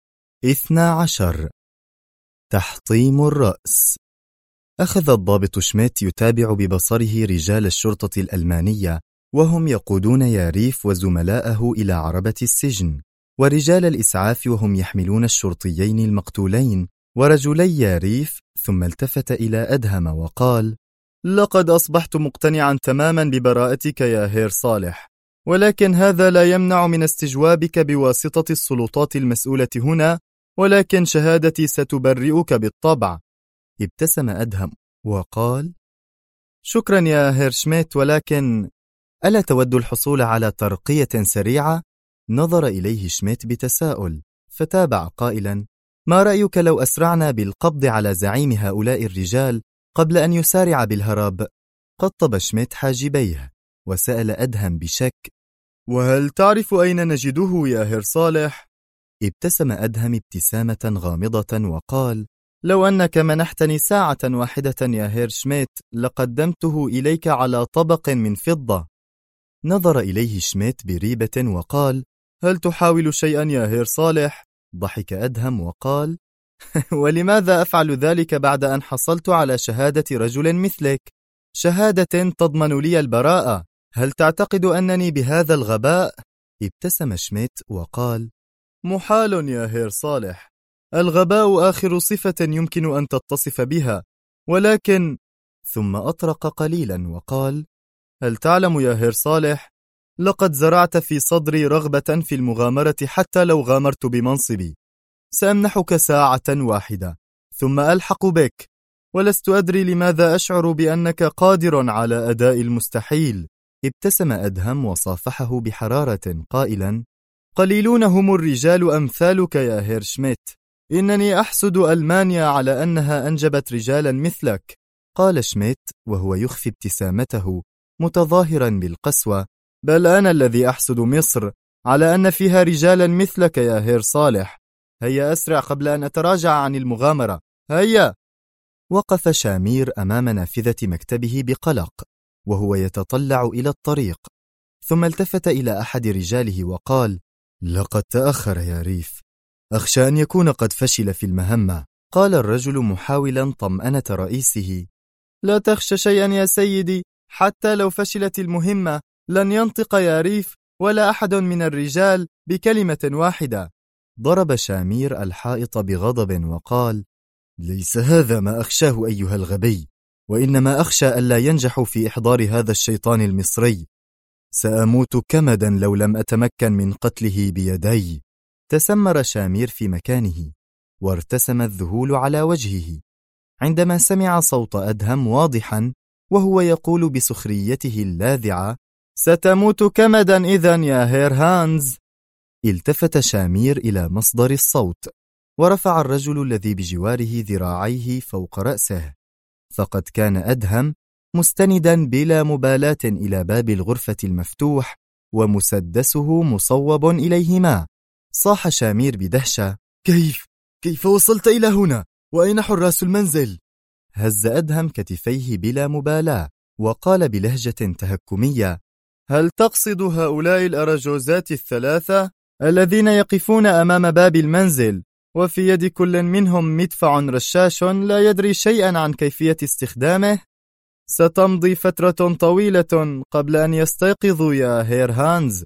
12. تحطيم الرأس. أخذ الضابط شميت يتابع ببصره رجال الشرطة الألمانية وهم يقودون ياريف وزملاءه إلى عربة السجن، ورجال الإسعاف وهم يحملون الشرطيين المقتولين ورجلي ياريف، ثم التفت إلى أدهم وقال: لقد أصبحت مقتنعا تماما ببراءتك يا هير صالح، ولكن هذا لا يمنع من استجوابك بواسطة السلطات المسؤولة هنا، ولكن شهادتي ستبرئك بالطبع. ابتسم أدهم وقال: شكرا يا هير شميت، ولكن ألا تود الحصول على ترقية سريعة؟ نظر إليه شميت بتساؤل فتابع قائلا: ما رأيك لو أسرعنا بالقبض على زعيم هؤلاء الرجال قبل أن يسارع بالهرب؟ قطب شميت حاجبيه وسأل أدهم بشك: وهل تعرف أين نجده يا هير صالح؟ ابتسم أدهم ابتسامة غامضة وقال: لو أنك منحتني ساعة واحدة يا هير شميت لقدمته إليك على طبق من فضة. نظر إليه شميت بريبة وقال: هل تحاول شيئا يا هير صالح؟ ضحك أدهم وقال: ولماذا أفعل ذلك بعد أن حصلت على شهادة رجل مثلك؟ شهادة تضمن لي البراءة. هل تعتقد أنني بهذا الغباء؟ ابتسم شميت وقال: محال يا هير صالح، الغباء آخر صفة يمكن أن تتصف بها، ولكن... ثم أطرق قليلا وقال: هل تعلم يا هير صالح، لقد زرعت في صدري رغبة في المغامرة حتى لو غامرت بمنصبي. سأمنحك ساعة واحدة ثم ألحق بك، ولست أدري لماذا أشعر بأنك قادر على أداء المستحيل. ابتسم أدهم وصافحه بحرارة قائلا: قليلون هم الرجال أمثالك يا هير شميت، إنني أحسد ألمانيا على أنها أنجبت رجالا مثلك. قال شميت وهو يخفي ابتسامته متظاهرا بالقسوة: بل أنا الذي أحسد مصر على أن فيها رجالا مثلك يا هير صالح. هيا أسرع قبل أن أتراجع عن المغامرة، هيا. وقف شامير أمام نافذة مكتبه بقلق وهو يتطلع إلى الطريق، ثم التفت إلى أحد رجاله وقال: لقد تأخر يا ريف، أخشى أن يكون قد فشل في المهمة. قال الرجل محاولا طمأنة رئيسه: لا تخش شيئا يا سيدي، حتى لو فشلت المهمة لن ينطق يا ريف ولا أحد من الرجال بكلمة واحدة. ضرب شامير الحائط بغضب وقال: ليس هذا ما أخشاه أيها الغبي، وإنما أخشى ألا ينجح في إحضار هذا الشيطان المصري. سأموت كمدا لو لم أتمكن من قتله بيدي. تسمر شامير في مكانه وارتسم الذهول على وجهه عندما سمع صوت أدهم واضحا وهو يقول بسخريته اللاذعة: ستموت كمدا إذن يا هير هانز. التفت شامير إلى مصدر الصوت ورفع الرجل الذي بجواره ذراعيه فوق رأسه، فقد كان أدهم مستندا بلا مبالاة إلى باب الغرفة المفتوح ومسدسه مصوب إليهما. صاح شامير بدهشة: كيف وصلت إلى هنا؟ وأين حراس المنزل؟ هز أدهم كتفيه بلا مبالاة وقال بلهجة تهكمية: هل تقصد هؤلاء الأرجوزات الثلاثة الذين يقفون أمام باب المنزل وفي يد كل منهم مدفع رشاش لا يدري شيئا عن كيفية استخدامه؟ ستمضي فترة طويلة قبل أن يستيقظوا يا هير هانز،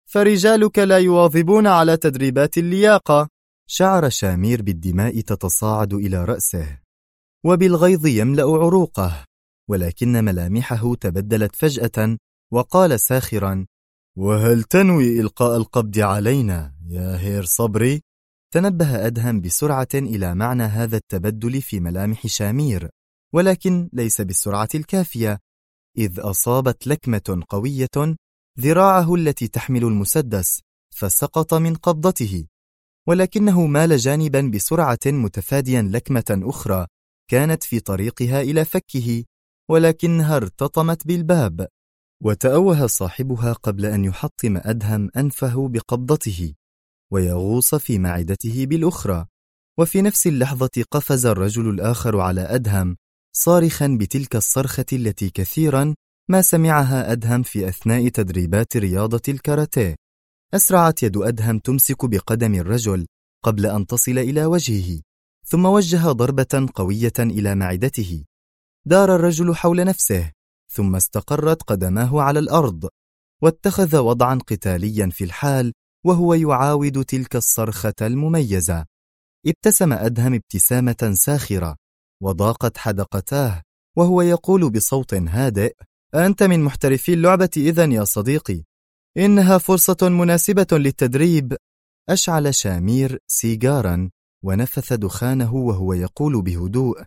فرجالك لا يواظبون على تدريبات اللياقة. شعر شامير بالدماء تتصاعد إلى رأسه وبالغيظ يملأ عروقه، ولكن ملامحه تبدلت فجأة وقال ساخرا: وهل تنوي إلقاء القبض علينا يا هير صبري؟ تنبه أدهم بسرعة إلى معنى هذا التبدل في ملامح شامير، ولكن ليس بالسرعة الكافية، إذ أصابت لكمة قوية ذراعه التي تحمل المسدس فسقط من قبضته، ولكنه مال جانبا بسرعة متفاديا لكمة أخرى كانت في طريقها إلى فكه، ولكنها ارتطمت بالباب وتأوه صاحبها قبل أن يحطم أدهم أنفه بقبضته ويغوص في معدته بالأخرى. وفي نفس اللحظة قفز الرجل الآخر على أدهم صارخا بتلك الصرخة التي كثيرا ما سمعها أدهم في أثناء تدريبات رياضة الكاراتيه. أسرعت يد أدهم تمسك بقدم الرجل قبل أن تصل إلى وجهه، ثم وجه ضربة قوية إلى معدته. دار الرجل حول نفسه، ثم استقرت قدماه على الأرض واتخذ وضعا قتاليا في الحال وهو يعاود تلك الصرخة المميزة. ابتسم أدهم ابتسامة ساخرة وضاقت حدقتاه وهو يقول بصوت هادئ: أنت من محترفي اللعبة إذن يا صديقي، إنها فرصة مناسبة للتدريب. أشعل شامير سيجارا ونفث دخانه وهو يقول بهدوء: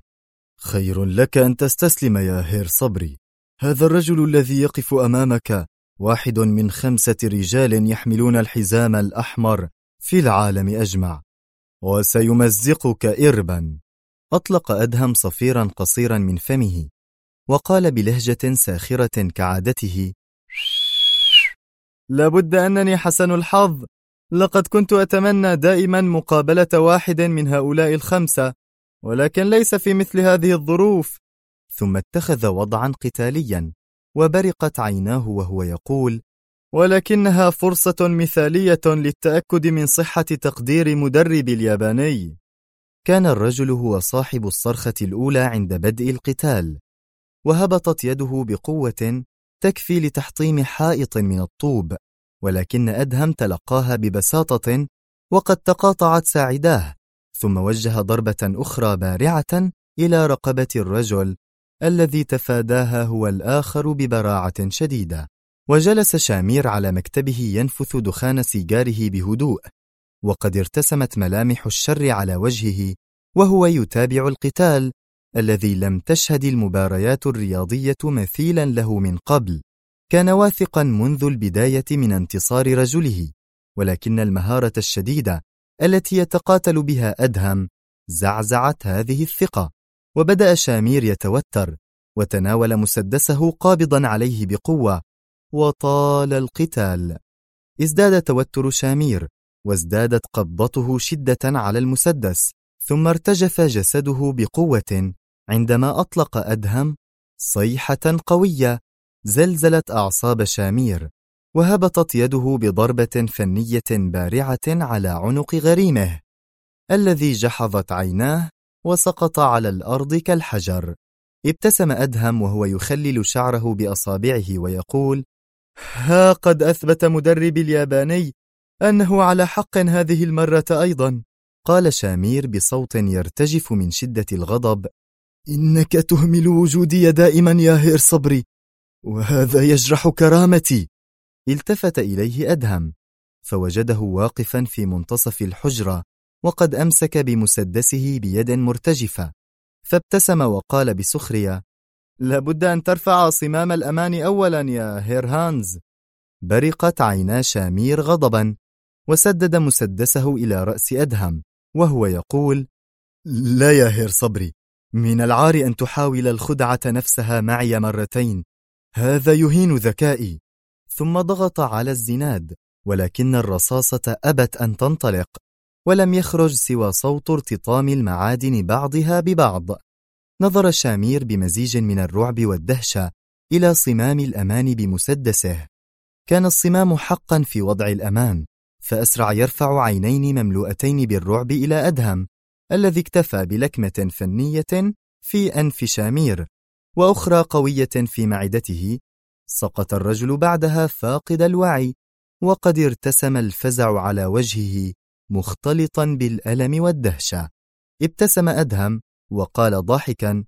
خير لك أن تستسلم يا هير صبري، هذا الرجل الذي يقف أمامك واحد من 5 رجال يحملون الحزام الأحمر في العالم أجمع، وسيمزقك إربا. أطلق أدهم صفيرا قصيرا من فمه وقال بلهجة ساخرة كعادته: لابد أنني حسن الحظ، لقد كنت أتمنى دائما مقابلة واحد من هؤلاء ال5، ولكن ليس في مثل هذه الظروف. ثم اتخذ وضعا قتاليا وبرقت عيناه وهو يقول: ولكنها فرصة مثالية للتأكد من صحة تقدير مدربي الياباني. كان الرجل هو صاحب الصرخة الأولى عند بدء القتال، وهبطت يده بقوة تكفي لتحطيم حائط من الطوب، ولكن أدهم تلقاها ببساطة وقد تقاطعت ساعداه، ثم وجه ضربة أخرى بارعة إلى رقبة الرجل الذي تفاداها هو الآخر ببراعة شديدة. وجلس شامير على مكتبه ينفث دخان سيجاره بهدوء، وقد ارتسمت ملامح الشر على وجهه وهو يتابع القتال الذي لم تشهد المباريات الرياضية مثيلا له من قبل. كان واثقا منذ البداية من انتصار رجله، ولكن المهارة الشديدة التي يتقاتل بها أدهم زعزعت هذه الثقة، وبدأ شامير يتوتر وتناول مسدسه قابضا عليه بقوة، وطال القتال. ازداد توتر شامير، وازدادت قبضته شدة على المسدس، ثم ارتجف جسده بقوة عندما أطلق أدهم صيحة قوية زلزلت أعصاب شامير، وهبطت يده بضربة فنية بارعة على عنق غريمه الذي جحظت عيناه وسقط على الأرض كالحجر. ابتسم أدهم وهو يخلل شعره بأصابعه ويقول: ها قد أثبت مدربي الياباني أنه على حق هذه المرة أيضا. قال شامير بصوت يرتجف من شدة الغضب: إنك تهمل وجودي دائما يا هير صبري، وهذا يجرح كرامتي. التفت إليه أدهم فوجده واقفا في منتصف الحجرة وقد أمسك بمسدسه بيد مرتجفة، فابتسم وقال بسخرية: لابد أن ترفع صمام الأمان أولا يا هير هانز. برقت عينا شامير غضبا وسدد مسدسه إلى رأس أدهم وهو يقول: لا يا هير صبري، من العار أن تحاول الخدعة نفسها معي مرتين، هذا يهين ذكائي. ثم ضغط على الزناد، ولكن الرصاصة أبت أن تنطلق، ولم يخرج سوى صوت ارتطام المعادن بعضها ببعض. نظر شامير بمزيج من الرعب والدهشة إلى صمام الأمان بمسدسه. كان الصمام حقا في وضع الأمان، فأسرع يرفع عينين مملوءتين بالرعب إلى أدهم الذي اكتفى بلكمة فنية في أنف شامير وأخرى قوية في معدته. سقط الرجل بعدها فاقد الوعي، وقد ارتسم الفزع على وجهه مختلطا بالألم والدهشة. ابتسم أدهم وقال ضاحكا: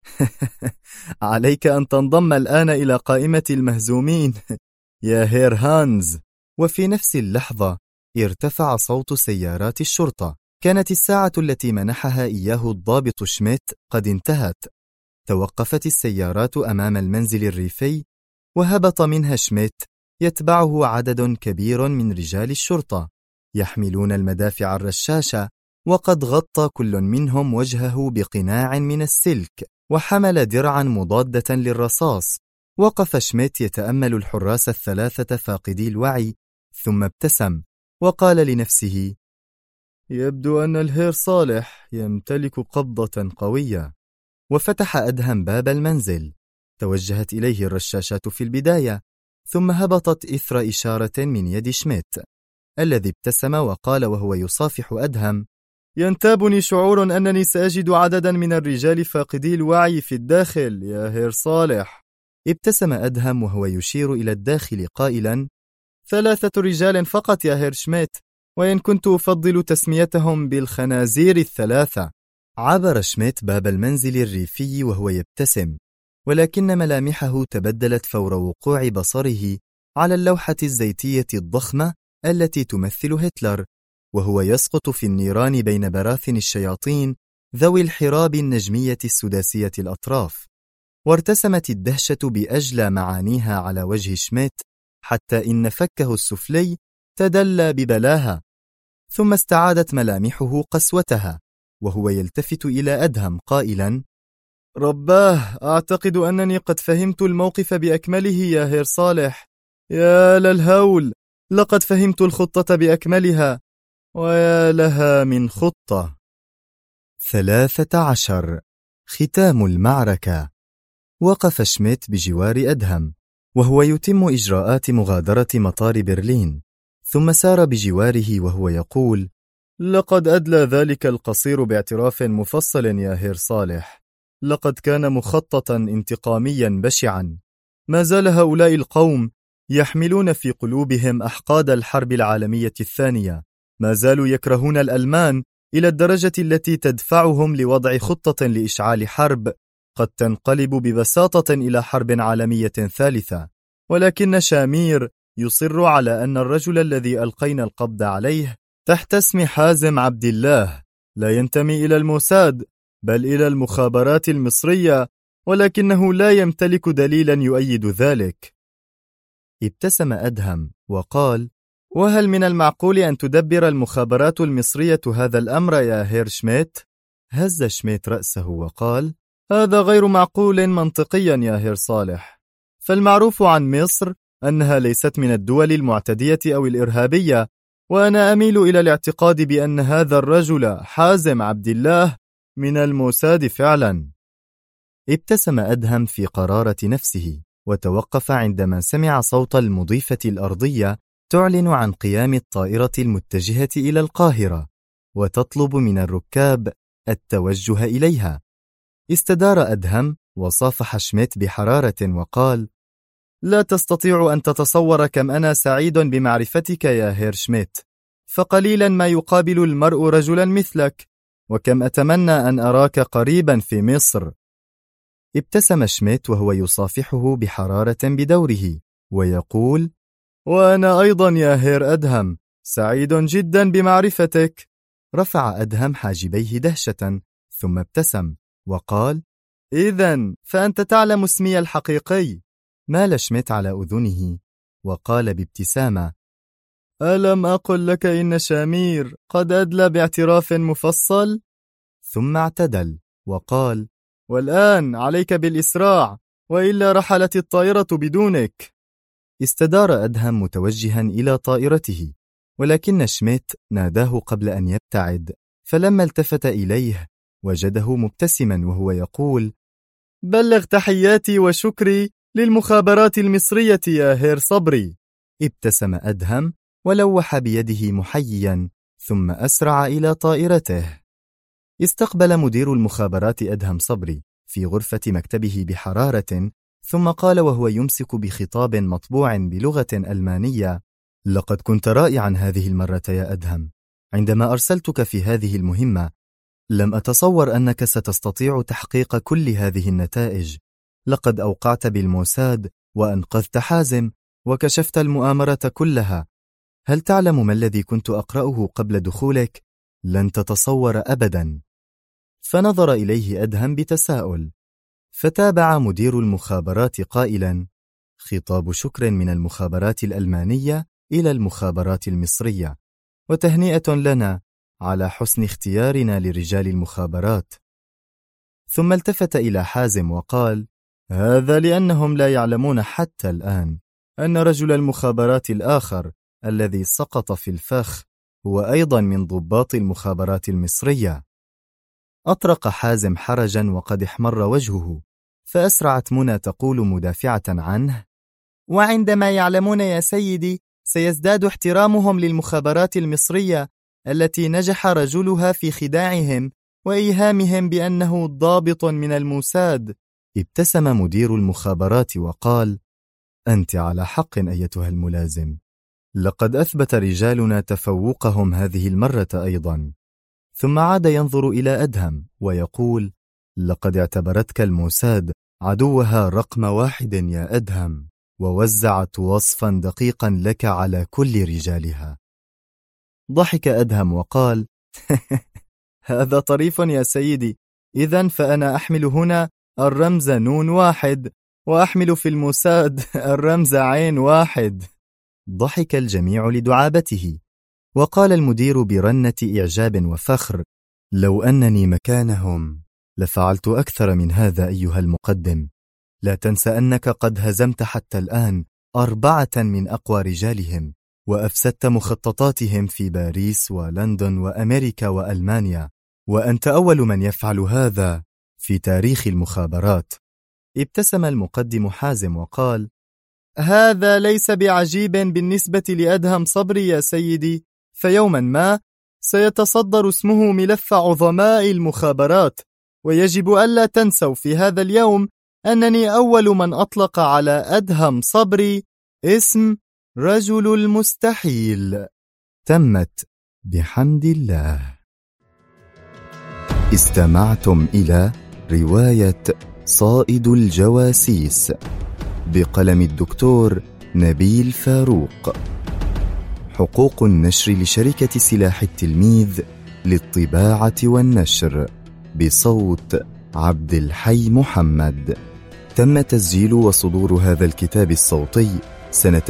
عليك أن تنضم الآن إلى قائمة المهزومين يا هير هانز. وفي نفس اللحظة ارتفع صوت سيارات الشرطة. كانت الساعة التي منحها إياه الضابط شميت قد انتهت. توقفت السيارات أمام المنزل الريفي، وهبط منها شميت يتبعه عدد كبير من رجال الشرطة يحملون المدافع الرشاشة، وقد غطى كل منهم وجهه بقناع من السلك وحمل درعا مضادة للرصاص. وقف شميت يتأمل الحراس الثلاثة فاقدي الوعي، ثم ابتسم وقال لنفسه: يبدو أن الهير صالح يمتلك قبضة قوية. وفتح أدهم باب المنزل. توجهت إليه الرشاشات في البداية، ثم هبطت إثر إشارة من يد شميت الذي ابتسم وقال وهو يصافح أدهم: ينتابني شعور أنني سأجد عددا من الرجال فاقدي الوعي في الداخل يا هير صالح. ابتسم أدهم وهو يشير إلى الداخل قائلا: 3 رجال فقط يا هير شميت، وإن كنت أفضل تسميتهم بالخنازير 3. عبر شميت باب المنزل الريفي وهو يبتسم، ولكن ملامحه تبدلت فور وقوع بصره على اللوحة الزيتية الضخمة التي تمثل هتلر وهو يسقط في النيران بين براثن الشياطين ذوي الحراب النجمية السداسية الأطراف. وارتسمت الدهشة بأجلى معانيها على وجه شميت، حتى إن فكه السفلي تدلى ببلاهة، ثم استعادت ملامحه قسوتها وهو يلتفت إلى أدهم قائلا: رباه، أعتقد أنني قد فهمت الموقف بأكمله يا هير صالح. يا للهول، لقد فهمت الخطة بأكملها، ويا لها من خطة. 13. ختام المعركة. وقف شميت بجوار أدهم وهو يتم إجراءات مغادرة مطار برلين، ثم سار بجواره وهو يقول: لقد أدلى ذلك القصير باعتراف مفصل يا هير صالح. لقد كان مخططا انتقاميا بشعا. ما زال هؤلاء القوم يحملون في قلوبهم أحقاد الحرب العالمية الثانية. ما زالوا يكرهون الألمان إلى الدرجة التي تدفعهم لوضع خطة لإشعال حرب قد تنقلب ببساطة إلى حرب عالمية ثالثة. ولكن شامير يصر على أن الرجل الذي ألقينا القبض عليه تحت اسم حازم عبد الله لا ينتمي إلى الموساد بل إلى المخابرات المصرية، ولكنه لا يمتلك دليلا يؤيد ذلك. ابتسم أدهم وقال: وهل من المعقول أن تدبر المخابرات المصرية هذا الأمر يا هير شميت؟ هز شميت رأسه وقال: هذا غير معقول منطقيا يا هير صالح. فالمعروف عن مصر أنها ليست من الدول المعتدية أو الإرهابية، وأنا أميل إلى الاعتقاد بأن هذا الرجل حازم عبد الله من الموساد فعلا. ابتسم أدهم في قرارة نفسه، وتوقف عندما سمع صوت المضيفة الأرضية تعلن عن قيام الطائرة المتجهة إلى القاهرة وتطلب من الركاب التوجه إليها. استدار أدهم وصافح شميت بحرارة وقال: لا تستطيع أن تتصور كم أنا سعيد بمعرفتك يا هير شميت، فقليلا ما يقابل المرء رجلا مثلك، وكم أتمنى أن أراك قريبا في مصر. ابتسم شميت وهو يصافحه بحرارة بدوره ويقول: وأنا أيضا يا هير أدهم سعيد جدا بمعرفتك. رفع أدهم حاجبيه دهشة ثم ابتسم وقال: إذن فأنت تعلم اسمي الحقيقي. مال شميت على أذنه وقال بابتسامة: ألم أقل لك إن شامير قد أدلى باعتراف مفصل؟ ثم اعتدل وقال: والآن عليك بالإسراع، وإلا رحلت الطائرة بدونك. استدار أدهم متوجها إلى طائرته، ولكن شميت ناداه قبل أن يبتعد، فلما التفت إليه وجده مبتسما وهو يقول: بلغ تحياتي وشكري للمخابرات المصرية يا هير صبري. ابتسم أدهم ولوح بيده محييا ثم أسرع إلى طائرته. استقبل مدير المخابرات أدهم صبري في غرفة مكتبه بحرارة، ثم قال وهو يمسك بخطاب مطبوع بلغة ألمانية: لقد كنت رائعا هذه المرة يا أدهم. عندما أرسلتك في هذه المهمة لم أتصور أنك ستستطيع تحقيق كل هذه النتائج. لقد أوقعت بالموساد وأنقذت حازم وكشفت المؤامرة كلها. هل تعلم ما الذي كنت أقرأه قبل دخولك؟ لن تتصور أبدا. فنظر إليه أدهم بتساؤل، فتابع مدير المخابرات قائلا: خطاب شكر من المخابرات الألمانية إلى المخابرات المصرية، وتهنئة لنا على حسن اختيارنا لرجال المخابرات. ثم التفت إلى حازم وقال: هذا لأنهم لا يعلمون حتى الآن أن رجل المخابرات الآخر الذي سقط في الفخ هو أيضا من ضباط المخابرات المصرية. أطرق حازم حرجا وقد احمر وجهه، فأسرعت منى تقول مدافعة عنه: وعندما يعلمون يا سيدي سيزداد احترامهم للمخابرات المصرية التي نجح رجلها في خداعهم وإيهامهم بأنه ضابط من الموساد. ابتسم مدير المخابرات وقال: أنت على حق أيتها الملازم، لقد أثبت رجالنا تفوقهم هذه المرة أيضا. ثم عاد ينظر إلى أدهم ويقول: لقد اعتبرتك الموساد عدوها رقم 1 يا أدهم، ووزعت وصفا دقيقا لك على كل رجالها. ضحك أدهم وقال: هذا طريف يا سيدي، إذن فأنا أحمل هنا الرمز نون 1 وأحمل في الموساد الرمز عين 1. ضحك الجميع لدعابته، وقال المدير برنة إعجاب وفخر: لو أنني مكانهم لفعلت أكثر من هذا أيها المقدم. لا تنسى أنك قد هزمت حتى الآن 4 من أقوى رجالهم، وأفسدت مخططاتهم في باريس ولندن وأمريكا وألمانيا، وأنت أول من يفعل هذا في تاريخ المخابرات. ابتسم المقدم حازم وقال: هذا ليس بعجيب بالنسبة لأدهم صبري يا سيدي، فيوما ما سيتصدر اسمه ملف عظماء المخابرات، ويجب ألا تنسوا في هذا اليوم أنني أول من أطلق على أدهم صبري اسم رجل المستحيل. تمت بحمد الله. استمعتم إلى رواية صائد الجواسيس بقلم الدكتور نبيل فاروق. حقوق النشر لشركة سلاح التلميذ للطباعة والنشر، بصوت عبد الحي محمد. تم تسجيل وصدور هذا الكتاب الصوتي سنة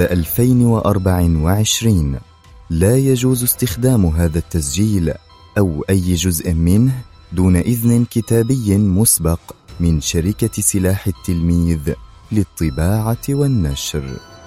2024. لا يجوز استخدام هذا التسجيل أو أي جزء منه دون إذن كتابي مسبق من شركة سلاح التلميذ للطباعة والنشر.